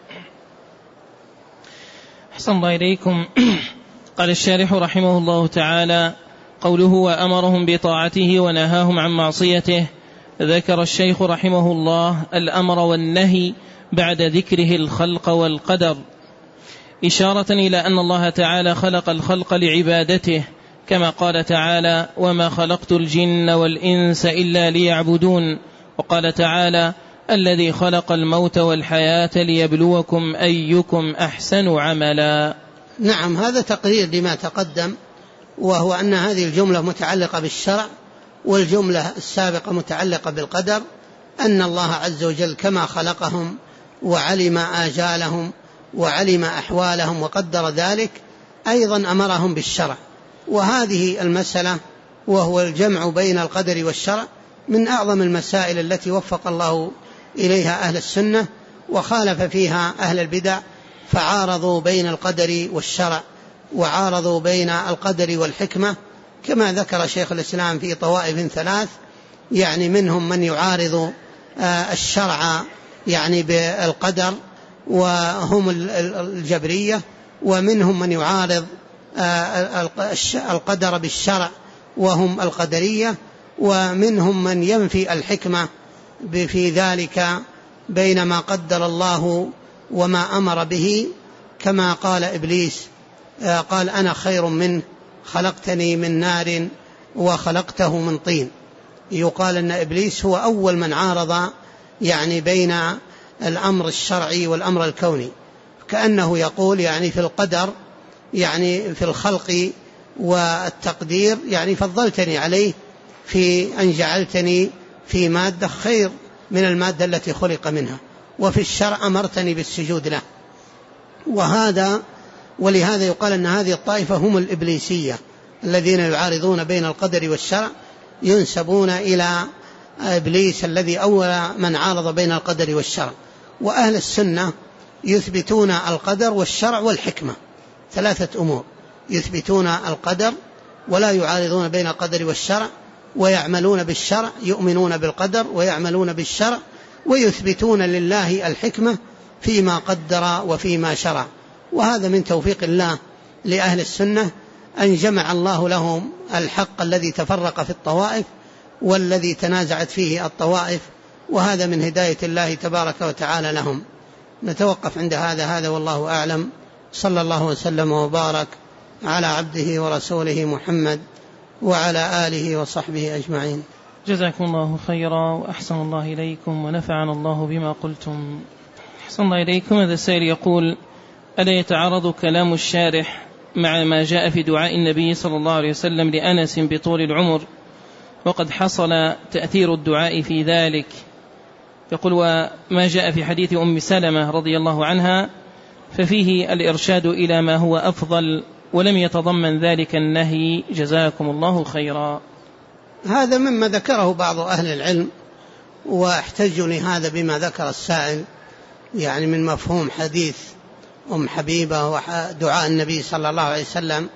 أحسن الله إليكم. قال الشارح رحمه الله تعالى: قوله وأمرهم بطاعته ونهاهم عن معصيته، ذكر الشيخ رحمه الله الأمر والنهي بعد ذكره الخلق والقدر، إشارة إلى أن الله تعالى خلق الخلق لعبادته، كما قال تعالى: وما خلقت الجن والإنس إلا ليعبدون. وقال تعالى: الذي خلق الموت والحياة ليبلوكم أيكم أحسن عملا.
نعم، هذا تقرير لما تقدم، وهو أن هذه الجملة متعلقة بالشرع، والجملة السابقة متعلقة بالقدر، أن الله عز وجل كما خلقهم وعلم آجالهم وعلم أحوالهم وقدر ذلك، أيضا أمرهم بالشرع. وهذه المسألة وهو الجمع بين القدر والشرع من أعظم المسائل التي وفق الله إليها أهل السنة، وخالف فيها أهل البدع، فعارضوا بين القدر والشرع، وعارضوا بين القدر والحكمة، كما ذكر شيخ الإسلام في طوائف ثلاث، يعني منهم من يعارض الشرع يعني بالقدر وهم الجبرية، ومنهم من يعارض القدر بالشرع وهم القدرية، ومنهم من ينفي الحكمة في ذلك بينما قدر الله وما أمر به، كما قال إبليس قال أنا خير منه خلقتني من نار وخلقته من طين. يقال أن إبليس هو أول من عارض يعني بين الأمر الشرعي والأمر الكوني، كأنه يقول يعني في القدر يعني في الخلق والتقدير يعني فضلتني عليه في أن جعلتني في مادة خير من المادة التي خلق منها، وفي الشرع أمرتني بالسجود له. ولهذا يقال أن هذه الطائفة هم الإبليسية الذين يعارضون بين القدر والشرع، ينسبون إلى إبليس الذي أول من عارض بين القدر والشرع. وأهل السنة يثبتون القدر والشرع والحكمة، 3 أمور: يثبتون القدر ولا يعارضون بين القدر والشرع، ويعملون بالشرع، يؤمنون بالقدر ويعملون بالشرع، ويثبتون لله الحكمة فيما قدر وفيما شرع. وهذا من توفيق الله لأهل السنة أن جمع الله لهم الحق الذي تفرق في الطوائف والذي تنازعت فيه الطوائف، وهذا من هداية الله تبارك وتعالى لهم. نتوقف عند هذا والله أعلم. صلى الله وسلم وبارك على عبده ورسوله محمد وعلى آله وصحبه أجمعين.
جزاكم الله خيرا وأحسن الله إليكم ونفعنا الله بما قلتم. أحسن الله إليكم. هذا السائل يقول: ألا يتعارض كلام الشارح مع ما جاء في دعاء النبي صلى الله عليه وسلم لأنس بطول العمر، وقد حصل تأثير الدعاء في ذلك؟ يقول: وما جاء في حديث أم سلمة رضي الله عنها ففيه الإرشاد إلى ما هو أفضل ولم يتضمن ذلك النهي، جزاكم الله خيرا.
هذا مما ذكره بعض أهل العلم، واحتجوا لهذا بما ذكر السائل يعني من مفهوم حديث أم حبيبة ودعاء النبي صلى الله عليه وسلم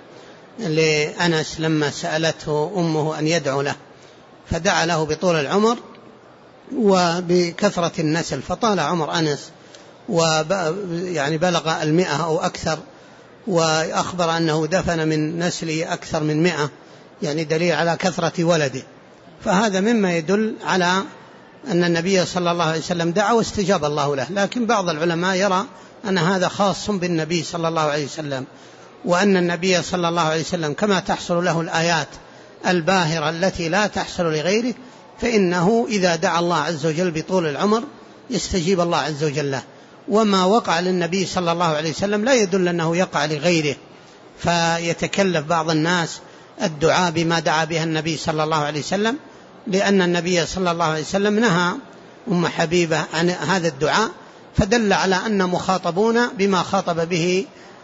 لأنس لما سألته أمه أن يدعو له، فدعا له بطول العمر وبكثرة النسل، فطال عمر أنس يعني بلغ 100 أو أكثر، وأخبر أنه دفن من نسله أكثر من 100، يعني دليل على كثرة ولده. فهذا مما يدل على أن النبي صلى الله عليه وسلم دعا واستجاب الله له. لكن بعض العلماء يرى أن هذا خاص بالنبي صلى الله عليه وسلم، وأن النبي صلى الله عليه وسلم كما تحصل له الآيات الباهرة التي لا تحصل لغيره، فإنه إذا دعا الله عز وجل بطول العمر يستجيب الله عز وجل له. وما وقع للنبي صلى الله عليه وسلم لا يدل أنه يقع لغيره، فيتكلف بعض الناس الدعاء بما دعا بها النبي صلى الله عليه وسلم، لأن النبي صلى الله عليه وسلم نهى أم حبيبة عن هذا الدعاء، فدل على أن مخاطبون بما خاطب به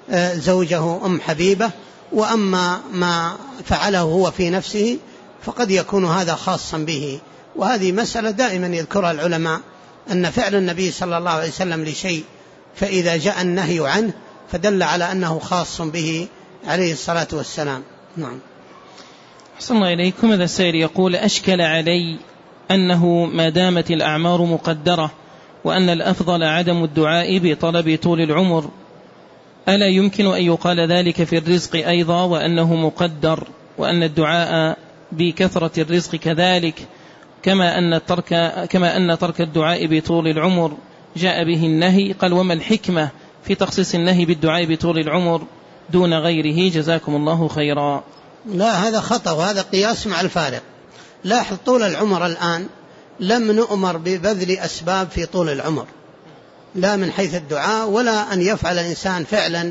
زوجه أم حبيبة. وأما ما فعله هو في نفسه فقد يكون هذا خاصا به. وهذه مسألة دائما يذكرها العلماء، أن فعل النبي صلى الله عليه وسلم لشيء فإذا جاء النهي عنه فدل على أنه خاص به عليه الصلاة والسلام. نعم.
أحسن الله إليكم. هذا السائل يقول: أشكل علي أنه ما دامت الأعمار مقدرة وأن الأفضل عدم الدعاء بطلب طول العمر، ألا يمكن أن يقال ذلك في الرزق أيضا وأنه مقدر، وأن الدعاء بكثرة الرزق كذلك، كما أن ترك الدعاء بطول العمر جاء به النهي؟ قال: وما الحكمة في تخصيص النهي بالدعاء بطول العمر دون غيره؟ جزاكم الله خيرا.
لا، هذا خطأ، وهذا قياس مع الفارق. لاحظ، طول العمر الآن لم نؤمر ببذل أسباب في طول العمر، لا من حيث الدعاء ولا أن يفعل الإنسان فعلا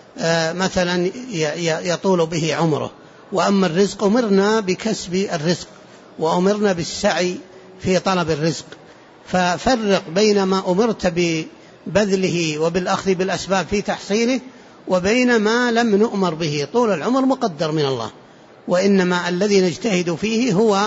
مثلا يطول به عمره. وأما الرزق أمرنا بكسب الرزق وأمرنا بالسعي في طلب الرزق، ففرق بين ما أمرت ببذله وبالأخذ بالأسباب في تحصيله وبين ما لم نؤمر به. طول العمر مقدر من الله، وإنما الذي نجتهد فيه هو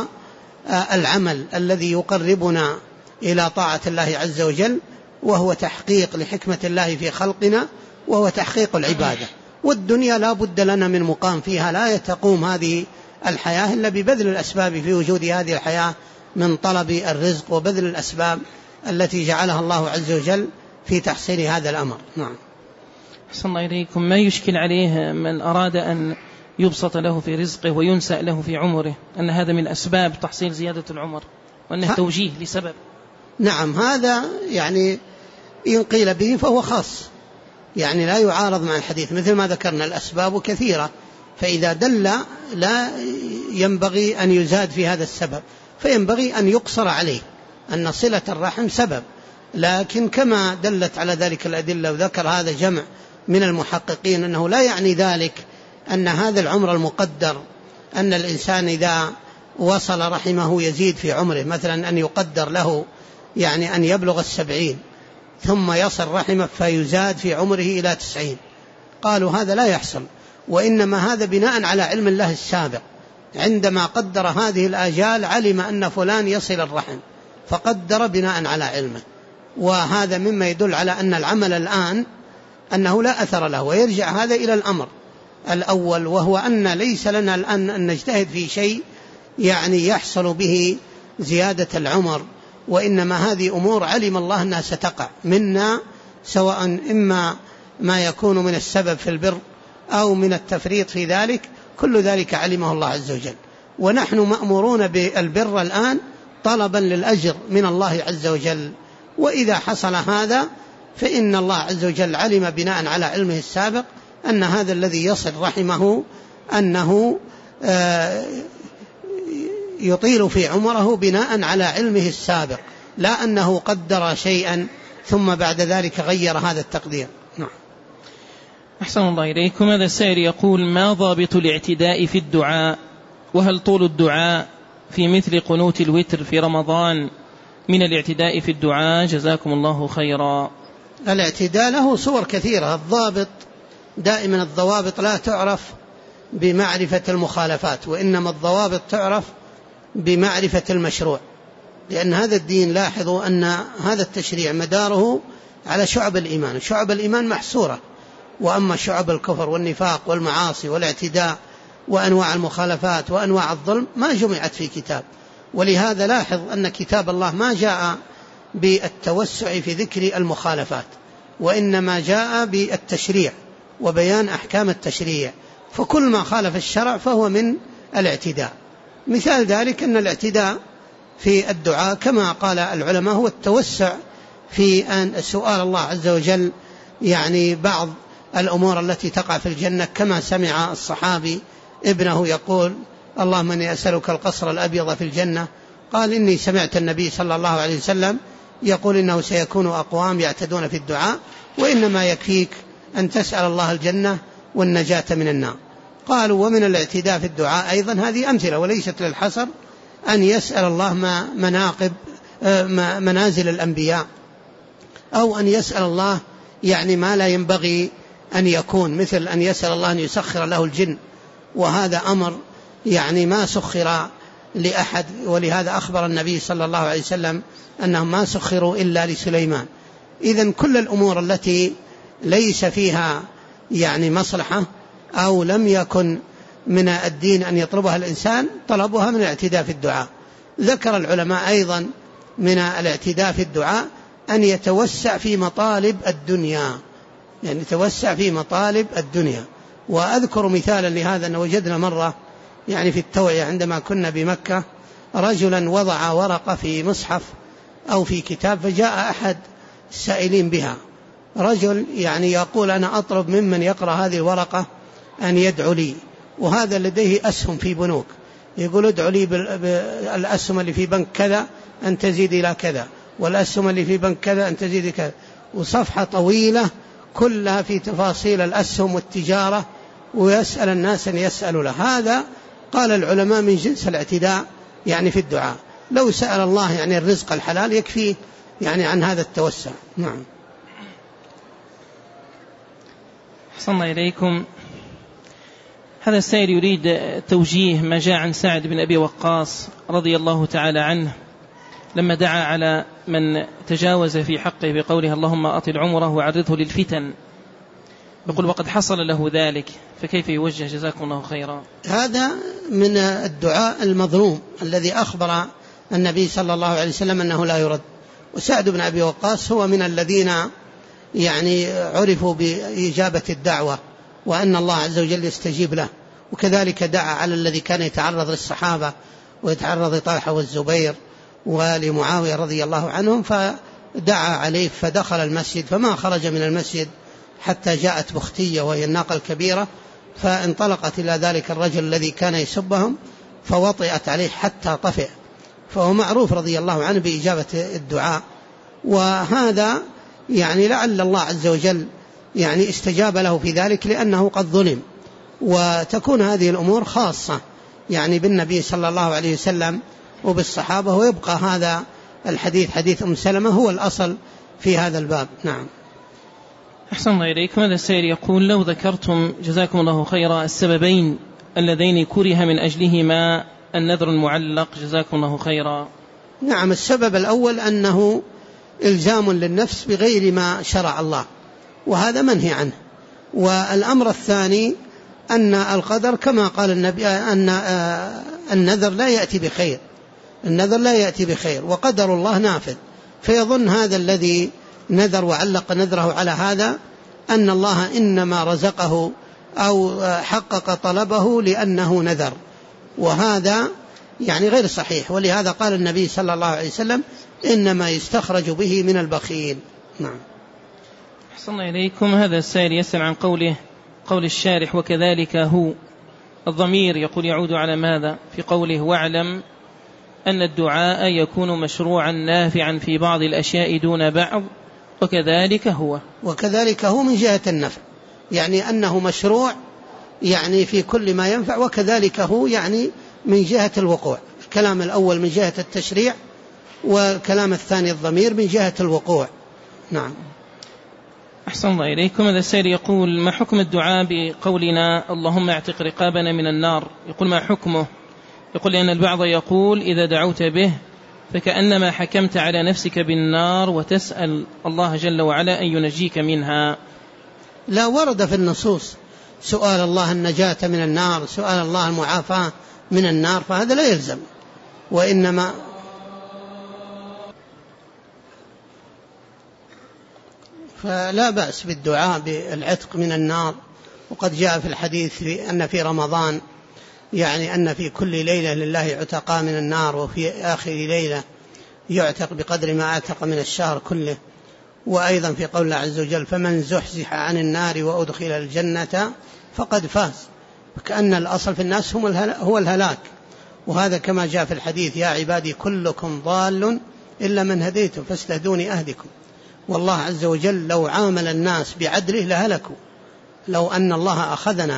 العمل الذي يقربنا إلى طاعة الله عز وجل، وهو تحقيق لحكمة الله في خلقنا، وهو تحقيق العبادة. والدنيا لا بد لنا من مقام فيها، لا تقوم هذه الحياة إلا ببذل الأسباب في وجود هذه الحياة من طلب الرزق وبذل الأسباب التي جعلها الله عز وجل في تحصيل هذا الأمر. نعم.
أحسن الله إليكم. ما يشكل عليه من أراد أن يبسط له في رزقه وينسأ له في عمره، أن هذا من أسباب تحصيل زيادة العمر، وأنه توجيه لسبب؟
نعم، هذا يعني إن قيل به فهو خاص، يعني لا يعارض مع الحديث، مثل ما ذكرنا الأسباب كثيرة، فإذا دل لا ينبغي أن يزاد في هذا السبب، فينبغي أن يقصر عليه أن صلة الرحم سبب. لكن كما دلت على ذلك الأدلة، وذكر هذا جمع من المحققين أنه لا يعني ذلك أن هذا العمر المقدر، أن الإنسان إذا وصل رحمه يزيد في عمره، مثلا أن يقدر له يعني أن يبلغ 70 ثم يصل رحمه فيزاد في عمره إلى 90. قالوا هذا لا يحصل، وإنما هذا بناء على علم الله السابق، عندما قدر هذه الآجال علم أن فلان يصل الرحم فقدر بناء على علمه. وهذا مما يدل على أن العمل الآن أنه لا أثر له. ويرجع هذا إلى الأمر الأول، وهو أن ليس لنا الآن أن نجتهد في شيء يعني يحصل به زيادة العمر، وإنما هذه أمور علم الله أنها ستقع منا، سواء إما ما يكون من السبب في البر أو من التفريط في ذلك، كل ذلك علمه الله عز وجل. ونحن مأمورون بالبر الآن طلبا للأجر من الله عز وجل. وإذا حصل هذا فإن الله عز وجل علم بناء على علمه السابق أن هذا الذي يصل رحمه أنه يطيل في عمره بناء على علمه السابق، لا أنه قدر شيئا ثم بعد ذلك غير هذا التقدير. نعم.
أحسن الله إليكم. هذا السائل يقول: ما ضابط الاعتداء في الدعاء؟ وهل طول الدعاء في مثل قنوت الوتر في رمضان من الاعتداء في الدعاء؟ جزاكم الله خيرا.
الاعتداء له صور كثيرة. الضابط دائما الضوابط لا تعرف بمعرفة المخالفات، وإنما الضوابط تعرف بمعرفة المشروع، لأن هذا الدين لاحظوا أن هذا التشريع مداره على شعب الإيمان، شعب الإيمان محصورة، وأما شعب الكفر والنفاق والمعاصي والاعتداء وأنواع المخالفات وأنواع الظلم ما جمعت في كتاب. ولهذا لاحظ أن كتاب الله ما جاء بالتوسع في ذكر المخالفات، وإنما جاء بالتشريع وبيان أحكام التشريع، فكل ما خالف الشرع فهو من الاعتداء. مثال ذلك أن الاعتداء في الدعاء كما قال العلماء هو التوسع في أن سؤال الله عز وجل يعني بعض الأمور التي تقع في الجنة، كما سمع الصحابي ابنه يقول: اللهم إني أسألك القصر الأبيض في الجنة، قال: إني سمعت النبي صلى الله عليه وسلم يقول إنه سيكون أقوام يعتدون في الدعاء، وإنما يكفيك أن تسأل الله الجنة والنجاة من النار. قالوا: ومن الاعتداء في الدعاء أيضا هذه أمثلة وليست للحصر، أن يسأل الله منازل الأنبياء، أو أن يسأل الله يعني ما لا ينبغي أن يكون، مثل أن يسأل الله أن يسخر له الجن، وهذا أمر يعني ما سخر لأحد، ولهذا أخبر النبي صلى الله عليه وسلم أنهم ما سخروا إلا لسليمان. إذن كل الأمور التي ليس فيها يعني مصلحة أو لم يكن من الدين أن يطلبها الإنسان طلبها من الاعتداء في الدعاء. ذكر العلماء أيضا من الاعتداء في الدعاء أن يتوسع في مطالب الدنيا، يعني يتوسع في مطالب الدنيا. وأذكر مثالا لهذا أن وجدنا مرة يعني في التوعية عندما كنا بمكة رجلا وضع ورقة في مصحف أو في كتاب، فجاء أحد السائلين بها، رجل يعني يقول: أنا أطلب ممن يقرأ هذه الورقة أن يدعو لي، وهذا لديه أسهم في بنوك، يقول: ادعو لي بالأسهم اللي في بنك كذا أن تزيد إلى كذا، والأسهم اللي في بنك كذا أن تزيد كذا، وصفحة طويلة كلها في تفاصيل الأسهم والتجارة، ويسأل الناس أن يسألوا له. هذا قال العلماء من جنس الاعتداء يعني في الدعاء. لو سأل الله يعني الرزق الحلال يكفي يعني عن هذا التوسع. نعم.
أحسن الله إليكم. هذا السائل يريد توجيه ما جاء عن سعد بن أبي وقاص رضي الله تعالى عنه لما دعا على من تجاوز في حقه بقوله: اللهم أطل عمره وعرضه للفتن، يقول: وقد حصل له ذلك، فكيف يوجه؟ جزاكم الله خيرا.
هذا من الدعاء المظلوم الذي أخبر النبي صلى الله عليه وسلم أنه لا يرد. وسعد بن أبي وقاص هو من الذين يعني عرفوا بإجابة الدعوة، وأن الله عز وجل يستجيب له. وكذلك دعا على الذي كان يتعرض للصحابة ويتعرض لطلحة والزبير ولمعاوية رضي الله عنهم، دعا عليه فدخل المسجد فما خرج من المسجد حتى جاءت بختية وهي الناقة الكبيرة، فانطلقت إلى ذلك الرجل الذي كان يسبهم فوطئت عليه حتى طفئ، فهو معروف رضي الله عنه بإجابة الدعاء. وهذا يعني لعل الله عز وجل يعني استجاب له في ذلك لأنه قد ظلم، وتكون هذه الأمور خاصة يعني بالنبي صلى الله عليه وسلم وبالصحابة، ويبقى هذا الحديث حديث أم سلمة هو الأصل في هذا الباب. نعم.
أحسن الله إليكم. هذا السائل يقول: لو ذكرتم جزاكم الله خيرا السببين اللذين كره من أجلهما النذر المعلق جزاكم الله خيرا.
نعم، السبب الأول أنه إلزام للنفس بغير ما شرع الله، وهذا منهي عنه. والأمر الثاني أن القدر كما قال النبي أن النذر لا يأتي بخير، النذر لا يأتي بخير وقدر الله نافذ، فيظن هذا الذي نذر وعلق نذره على هذا أن الله إنما رزقه أو حقق طلبه لأنه نذر، وهذا يعني غير صحيح. ولهذا قال النبي صلى الله عليه وسلم: إنما يستخرج به من البخيل. نعم.
أحسن الله إليكم. هذا السائل يسأل عن قول الشارح: وكذلك هو، الضمير يقول يعود على ماذا في قوله: واعلم أن الدعاء يكون مشروعا نافعا في بعض الأشياء دون بعض، وكذلك هو.
وكذلك هو من جهة النفع، يعني أنه مشروع يعني في كل ما ينفع، وكذلك هو يعني من جهة الوقوع. الكلام الأول من جهة التشريع، والكلام الثاني الضمير من جهة الوقوع. نعم.
أحسن الله إليكم. هذا السائل يقول: ما حكم الدعاء بقولنا اللهم اعتق رقابنا من النار؟ يقول: ما حكمه؟ يقول: لأن البعض يقول إذا دعوت به فكأنما حكمت على نفسك بالنار وتسأل الله جل وعلا أن ينجيك منها.
لا، ورد في النصوص سؤال الله النجاة من النار، سؤال الله المعافاة من النار، فهذا لا يلزم، وإنما فلا بأس بالدعاء بالعتق من النار. وقد جاء في الحديث أن في رمضان يعني أن في كل ليلة لله عتقاء من النار، وفي آخر ليلة يعتق بقدر ما اعتق من الشهر كله. وأيضا في قول الله عز وجل: فمن زحزح عن النار وأدخل الجنة فقد فاز. فكأن الأصل في الناس هو الهلاك، وهذا كما جاء في الحديث: يا عبادي كلكم ضال إلا من هديتم فاستهدوني أهدكم. والله عز وجل لو عامل الناس بعدله لهلكوا، لو أن الله أخذنا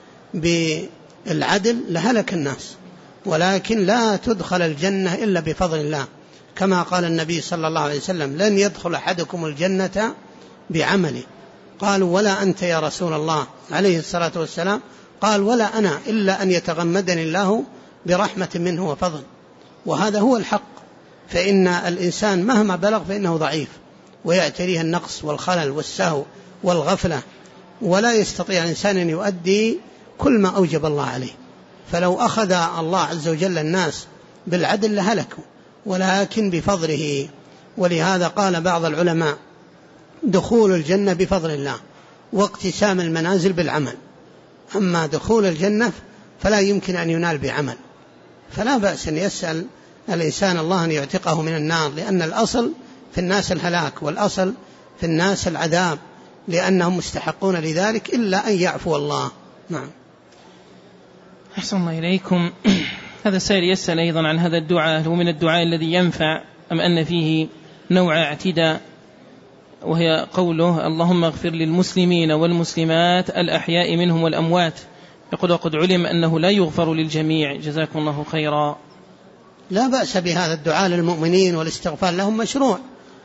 بالعدل لهلك الناس، ولكن لا تدخل الجنة إلا بفضل الله، كما قال النبي صلى الله عليه وسلم: لن يدخل أحدكم الجنة بعمله. قالوا: ولا أنت يا رسول الله عليه الصلاة والسلام؟ قال: ولا أنا، إلا أن يتغمدني الله برحمة منه وفضل. وهذا هو الحق، فإن الإنسان مهما بلغ فإنه ضعيف، ويعتريه النقص والخلل والسهو والغفلة، ولا يستطيع الإنسان أن يؤدي كل ما أوجب الله عليه. فلو أخذ الله عز وجل الناس بالعدل لهلكوا، ولكن بفضله. ولهذا قال بعض العلماء: دخول الجنة بفضل الله، واقتسام المنازل بالعمل. أما دخول الجنة فلا يمكن أن ينال بعمل، فلا بأس أن يسأل الإنسان الله أن يعتقه من النار، لأن الأصل في الناس الهلاك، والأصل في الناس العذاب، لأنهم مستحقون لذلك إلا أن يعفو الله. نعم.
أحسن الله إليكم. هذا السائل يسأل أيضا عن هذا الدعاء: هو من الدعاء الذي ينفع أم أن فيه نوع اعتداء؟ وهي قوله: اللهم اغفر للمسلمين والمسلمات الأحياء منهم والأموات. يقول: وقد علم أنه لا يغفر للجميع جزاكم الله خيرا.
لا بأس بهذا الدعاء للمؤمنين والاستغفار لهم مشروع،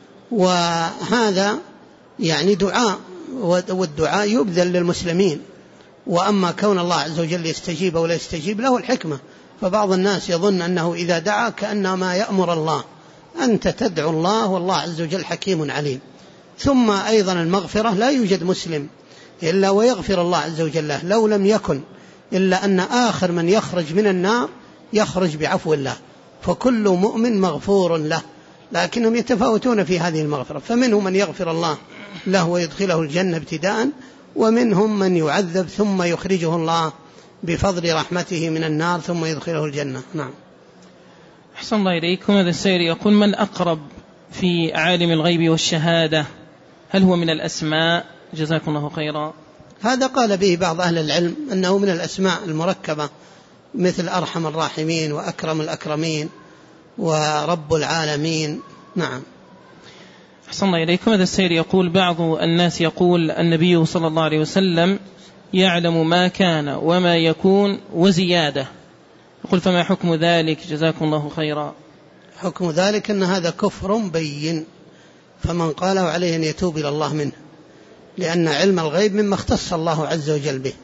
وهذا يعني دعاء، والدعاء يبذل للمسلمين. وأما كون الله عز وجل يستجيب ولا يستجيب له الحكمة، فبعض الناس يظن أنه إذا دعا كأنما يأمر الله. أنت تدعو الله والله عز وجل حكيم عليم. ثم أيضا المغفرة، لا يوجد مسلم إلا ويغفر الله عز وجل له، لو لم يكن إلا أن آخر من يخرج من النار يخرج بعفو الله، فكل مؤمن مغفور له، لكنهم يتفاوتون في هذه المغفرة. فمنهم من يغفر الله له ويدخله الجنة ابتداء، ومنهم من يعذب ثم يخرجه الله بفضل رحمته من النار ثم يدخله الجنة. نعم.
أحسن الله إليكم. هذا السائل يقول: من أقرب في عالم الغيب والشهادة، هل هو من الأسماء؟ جزاكم الله خيرا.
هذا قال به بعض أهل العلم أنه من الأسماء المركبة، مثل أرحم الراحمين وأكرم الأكرمين ورب العالمين. نعم.
أحسن إليكم. هذا السير يقول بعض الناس يقول النبي صلى الله عليه وسلم يعلم ما كان وما يكون وزيادة، يقول فما حكم ذلك؟ جزاكم الله خيرا.
حكم ذلك أن هذا كفر بين، فمن قاله عليه أن يتوب إلى الله منه، لأن علم الغيب مما اختص الله عز وجل به.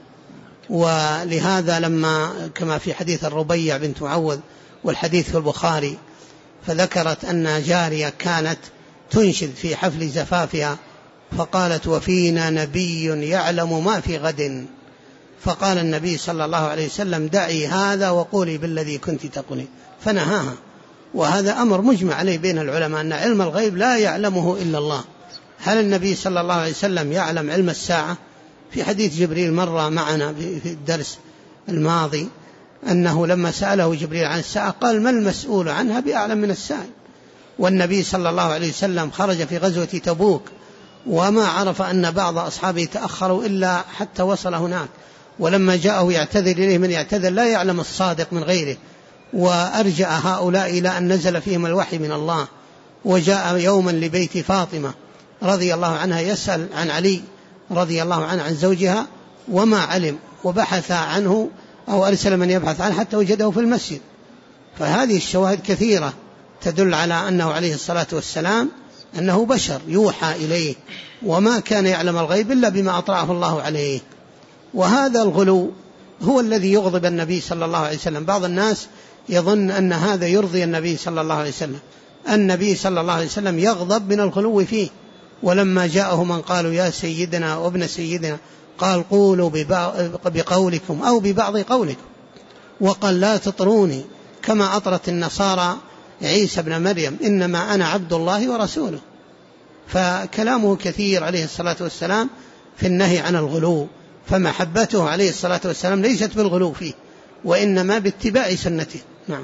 ولهذا لما كما في حديث الربيع بنت معوذ والحديث في البخاري، فذكرت أن جارية كانت تنشد في حفل زفافها فقالت وفينا نبي يعلم ما في غد، فقال النبي صلى الله عليه وسلم دعي هذا وقولي بالذي كنت تقولين، فنهاها. وهذا أمر مجمع عليه بين العلماء أن علم الغيب لا يعلمه إلا الله. هل النبي صلى الله عليه وسلم يعلم علم الساعة؟ في حديث جبريل مر معنا في الدرس الماضي أنه لما سأله جبريل عن الساعة قال ما المسؤول عنها بأعلم من السائل. والنبي صلى الله عليه وسلم خرج في غزوة تبوك وما عرف أن بعض أصحابه تأخروا إلا حتى وصل هناك، ولما جاءه يعتذر إليه من يعتذر لا يعلم الصادق من غيره، وأرجع هؤلاء إلى أن نزل فيهم الوحي من الله. وجاء يوما لبيت فاطمة رضي الله عنها يسأل عن علي رضي الله عنه عن زوجها وما علم، وبحث عنه أو أرسل من يبحث عنه حتى وجده في المسجد. فهذه الشواهد كثيرة تدل على أنه عليه الصلاة والسلام أنه بشر يوحى إليه، وما كان يعلم الغيب إلا بما أطرعه الله عليه. وهذا الغلو هو الذي يغضب النبي صلى الله عليه وسلم. بعض الناس يظن أن هذا يرضي النبي صلى الله عليه وسلم. النبي صلى الله عليه وسلم يغضب من الغلو فيه. ولما جاءه من قالوا يا سيدنا وابن سيدنا قال قولوا بقولكم أو ببعض قولكم، وقال لا تطروني كما أطرت النصارى عيسى بن مريم إنما أنا عبد الله ورسوله. فكلامه كثير عليه الصلاة والسلام في النهي عن الغلو، فمحبته عليه الصلاة والسلام ليست بالغلو فيه وإنما باتباع سنته. نعم.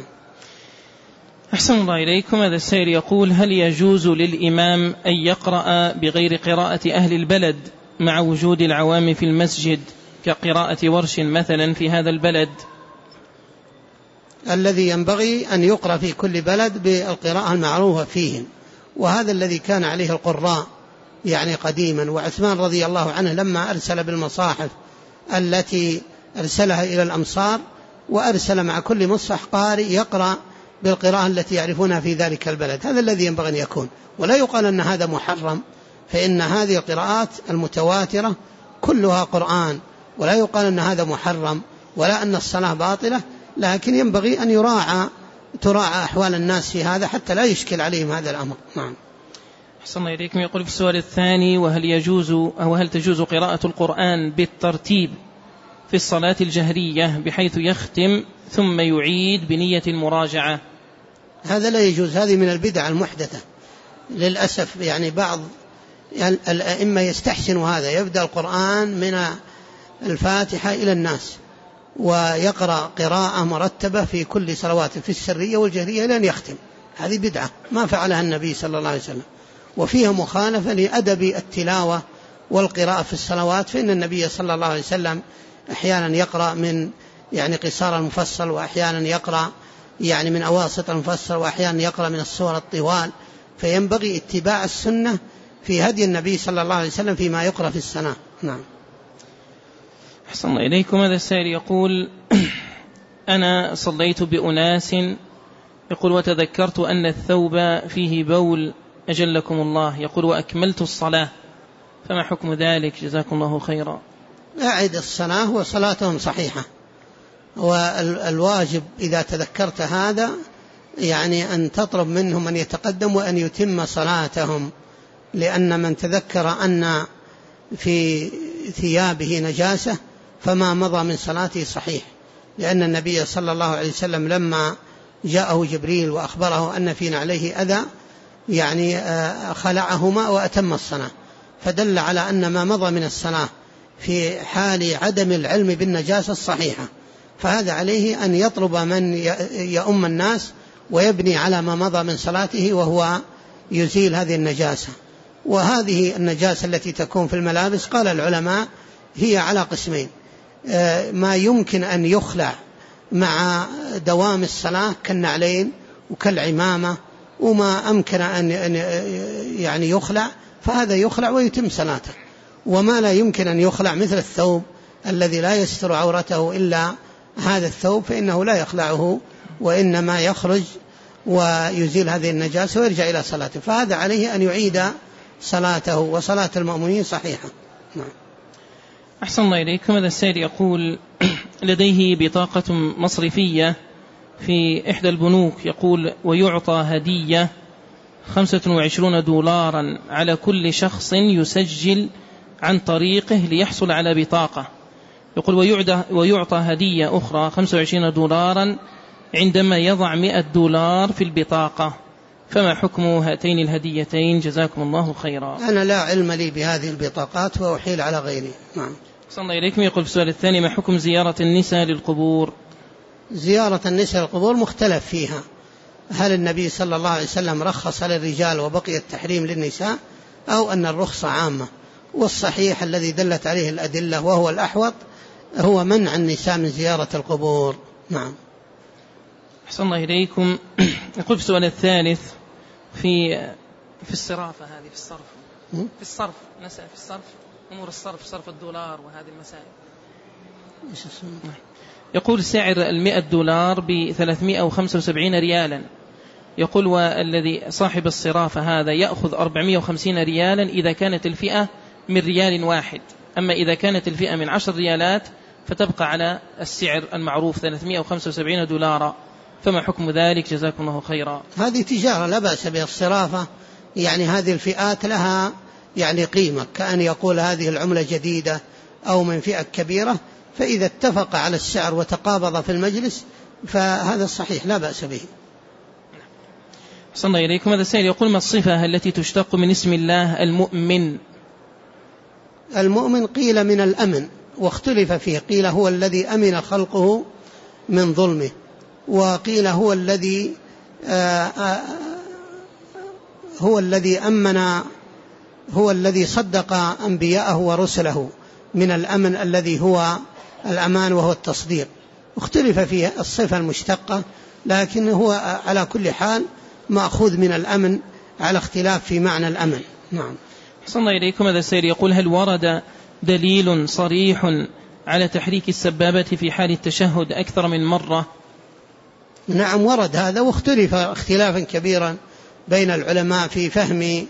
أحسن الله إليكم. هذا السائل يقول هل يجوز للإمام أن يقرأ بغير قراءة أهل البلد مع وجود العوام في المسجد كقراءة ورش مثلا في هذا البلد؟
الذي ينبغي أن يقرأ في كل بلد بالقراءة المعروفة فيهم، وهذا الذي كان عليه القراء يعني قديما. وعثمان رضي الله عنه لما أرسل بالمصاحف التي أرسلها إلى الأمصار وأرسل مع كل مصحف قارئ يقرأ بالقراءة التي يعرفونها في ذلك البلد. هذا الذي ينبغي أن يكون، ولا يقال أن هذا محرم، فإن هذه القراءات المتواترة كلها قرآن، ولا يقال أن هذا محرم ولا أن الصلاة باطلة، لكن ينبغي أن تراعى أحوال الناس في هذا حتى لا يشكل عليهم هذا الأمر. نعم.
أحسن إليكم. يقول في السؤال الثاني وهل تجوز قراءة القرآن بالترتيب في الصلاة الجهرية بحيث يختم ثم يعيد بنية المراجعة؟
هذا لا يجوز، هذه من البدع المحدثة للأسف. يعني بعض الأئمة يستحسن هذا، يبدأ القرآن من الفاتحة إلى الناس ويقرأ قراءة مرتبة في كل صلوات في السرية والجهرية لن يختم. هذه بدعة ما فعلها النبي صلى الله عليه وسلم، وفيها مخالفة لأدب التلاوة والقراءة في الصلوات. فإن النبي صلى الله عليه وسلم أحيانا يقرأ من يعني قصار المفصل، وأحيانا يقرأ يعني من أواسط المفصل، وأحيانا يقرأ من السور الطوال. فينبغي اتباع السنة في هدي النبي صلى الله عليه وسلم فيما يقرأ في الصلاة. نعم.
أحسن الله إليكم. هذا السائل يقول أنا صليت بأناس، يقول وتذكرت أن الثوب فيه بول أجلكم الله، يقول وأكملت الصلاة، فما حكم ذلك؟ جزاكم الله خيرا.
أعد الصلاة وصلاتهم صحيحة. والواجب إذا تذكرت هذا يعني أن تطلب منهم أن يتقدم وأن يتم صلاتهم، لأن من تذكر أن في ثيابه نجاسة فما مضى من صلاته صحيح، لأن النبي صلى الله عليه وسلم لما جاءه جبريل وأخبره أن في نعليه أذى يعني خلعهما وأتم الصلاة، فدل على أن ما مضى من الصلاة في حال عدم العلم بالنجاسة الصحيحة. فهذا عليه أن يطلب من يؤم الناس ويبني على ما مضى من صلاته، وهو يزيل هذه النجاسة. وهذه النجاسة التي تكون في الملابس قال العلماء هي على قسمين: ما يمكن أن يخلع مع دوام الصلاة كالنعلين وكالعمامة، وما أمكن أن يعني يخلع فهذا يخلع ويتم صلاته. وما لا يمكن أن يخلع مثل الثوب الذي لا يستر عورته إلا هذا الثوب فإنه لا يخلعه، وإنما يخرج ويزيل هذه النجاسة ويرجع إلى صلاته، فهذا عليه أن يعيد صلاته، وصلاة المأمومين صحيحة. نعم.
أحسن الله إليكم. هذا السائل يقول لديه بطاقة مصرفية في إحدى البنوك، يقول ويعطى هدية 25 دولارا على كل شخص يسجل عن طريقه ليحصل على بطاقة. يقول ويعطى هدية أخرى 25 دولارا عندما يضع 100 دولار في البطاقة، فما حكم هاتين الهديتين جزاكم الله خيرا؟
أنا لا علم لي بهذه البطاقات وأحيل على غيري. نعم.
صلى الله إليكم. يقول في السؤال الثاني: ما حكم زيارة النساء للقبور؟
زيارة النساء للقبور مختلف فيها، هل النبي صلى الله عليه وسلم رخص للرجال وبقي التحريم للنساء، أو أن الرخصة عامة؟ والصحيح الذي دلت عليه الأدلة وهو الأحوط هو منع النساء من زيارة القبور. نعم.
أحسن الله إليكم. يقول في السؤال الثالث: في الصرافة هذه، في الصرف نسأل في الصرف، أمور الصرف، صرف الدولار وهذه المسائل. يقول سعر 100 دولار ب375 ريالا، يقول والذي صاحب الصرافة هذا يأخذ 450 ريالا إذا كانت الفئة من ريال واحد، أما إذا كانت الفئة من 10 ريالات فتبقى على السعر المعروف 375 دولارا، فما حكم ذلك جزاكم الله خيرا؟
هذه تجارة لا بأس بها. الصرافة يعني هذه الفئات لها يعني قيمة، كأن يقول هذه العملة جديدة أو من فئة كبيرة، فإذا اتفق على السعر وتقابض في المجلس فهذا الصحيح لا بأس به.
صلى الله إليكم. هذا السائل يقول: ما الصفة التي تشتق من اسم الله المؤمن؟
المؤمن قيل من الأمن واختلف فيه، قيل هو الذي أمن خلقه من ظلمه، وقيل هو الذي أمن، هو الذي صدق أنبياءه ورسله، من الأمن الذي هو الأمان وهو التصديق. اختلف فيه الصفة المشتقة، لكن هو على كل حال مأخوذ من الأمن على اختلاف في معنى الأمن. نعم.
صلى الله إليكم. هذا السائل يقول: هل ورد دليل صريح على تحريك السبابة في حال التشهد أكثر من مرة؟
نعم ورد هذا، واختلف اختلافا كبيرا بين العلماء في فهم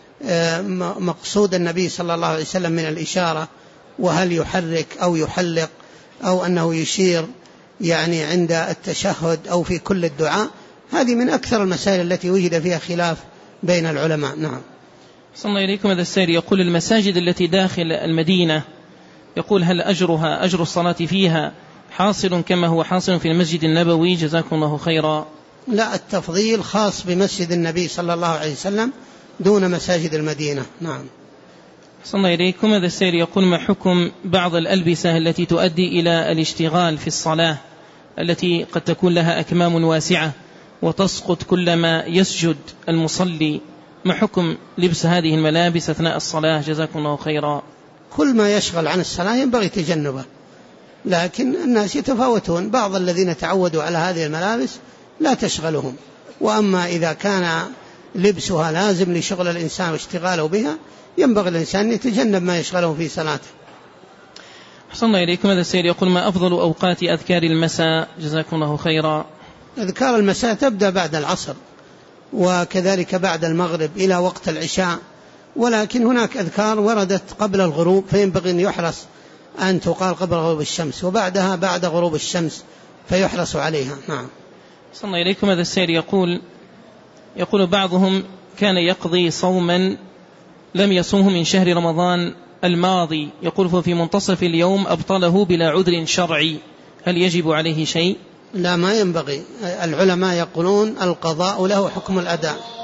مقصود النبي صلى الله عليه وسلم من الإشارة، وهل يحرك أو يحلق أو أنه يشير يعني عند التشهد أو في كل الدعاء. هذه من أكثر المسائل التي وجد فيها خلاف بين العلماء. نعم.
صلى الله إليكم. هذا السائل يقول: المساجد التي داخل المدينة، يقول هل أجرها أجر الصلاة فيها حاصل كما هو حاصل في المسجد النبوي جزاكم الله خيرا؟
لا، التفضيل خاص بمسجد النبي صلى الله عليه وسلم دون مساجد المدينة. نعم.
صلى الله إليكم. هذا السائل يقول: ما حكم بعض الألبسة التي تؤدي إلى الاشتغال في الصلاة، التي قد تكون لها أكمام واسعة وتسقط كلما يسجد المصلي؟ ما حكم لبس هذه الملابس أثناء الصلاة جزاكم الله خيرا؟
كل ما يشغل عن الصلاة ينبغي تجنبه، لكن الناس يتفاوتون، بعض الذين تعودوا على هذه الملابس لا تشغلهم، وأما إذا كان لبسها لازم لشغل الإنسان واشتغاله بها ينبغي الإنسان أن يتجنب ما يشغله في صلاته.
أحسن الله إليكم. هذا السائل يقول: ما أفضل أوقات أذكار المساء جزاكم الله خيرا؟
أذكار المساء تبدأ بعد العصر، وكذلك بعد المغرب إلى وقت العشاء، ولكن هناك أذكار وردت قبل الغروب فينبغي أن يحرص أن تقال قبل غروب الشمس، وبعدها بعد غروب الشمس فيحرص عليها. نعم.
صلى الله إليكم. هذا السائل يقول بعضهم كان يقضي صوما لم يصومه من شهر رمضان الماضي، يقول في منتصف اليوم أبطله بلا عذر شرعي، هل يجب عليه شيء؟
لا، ما ينبغي. العلماء يقولون القضاء له حكم الأداء.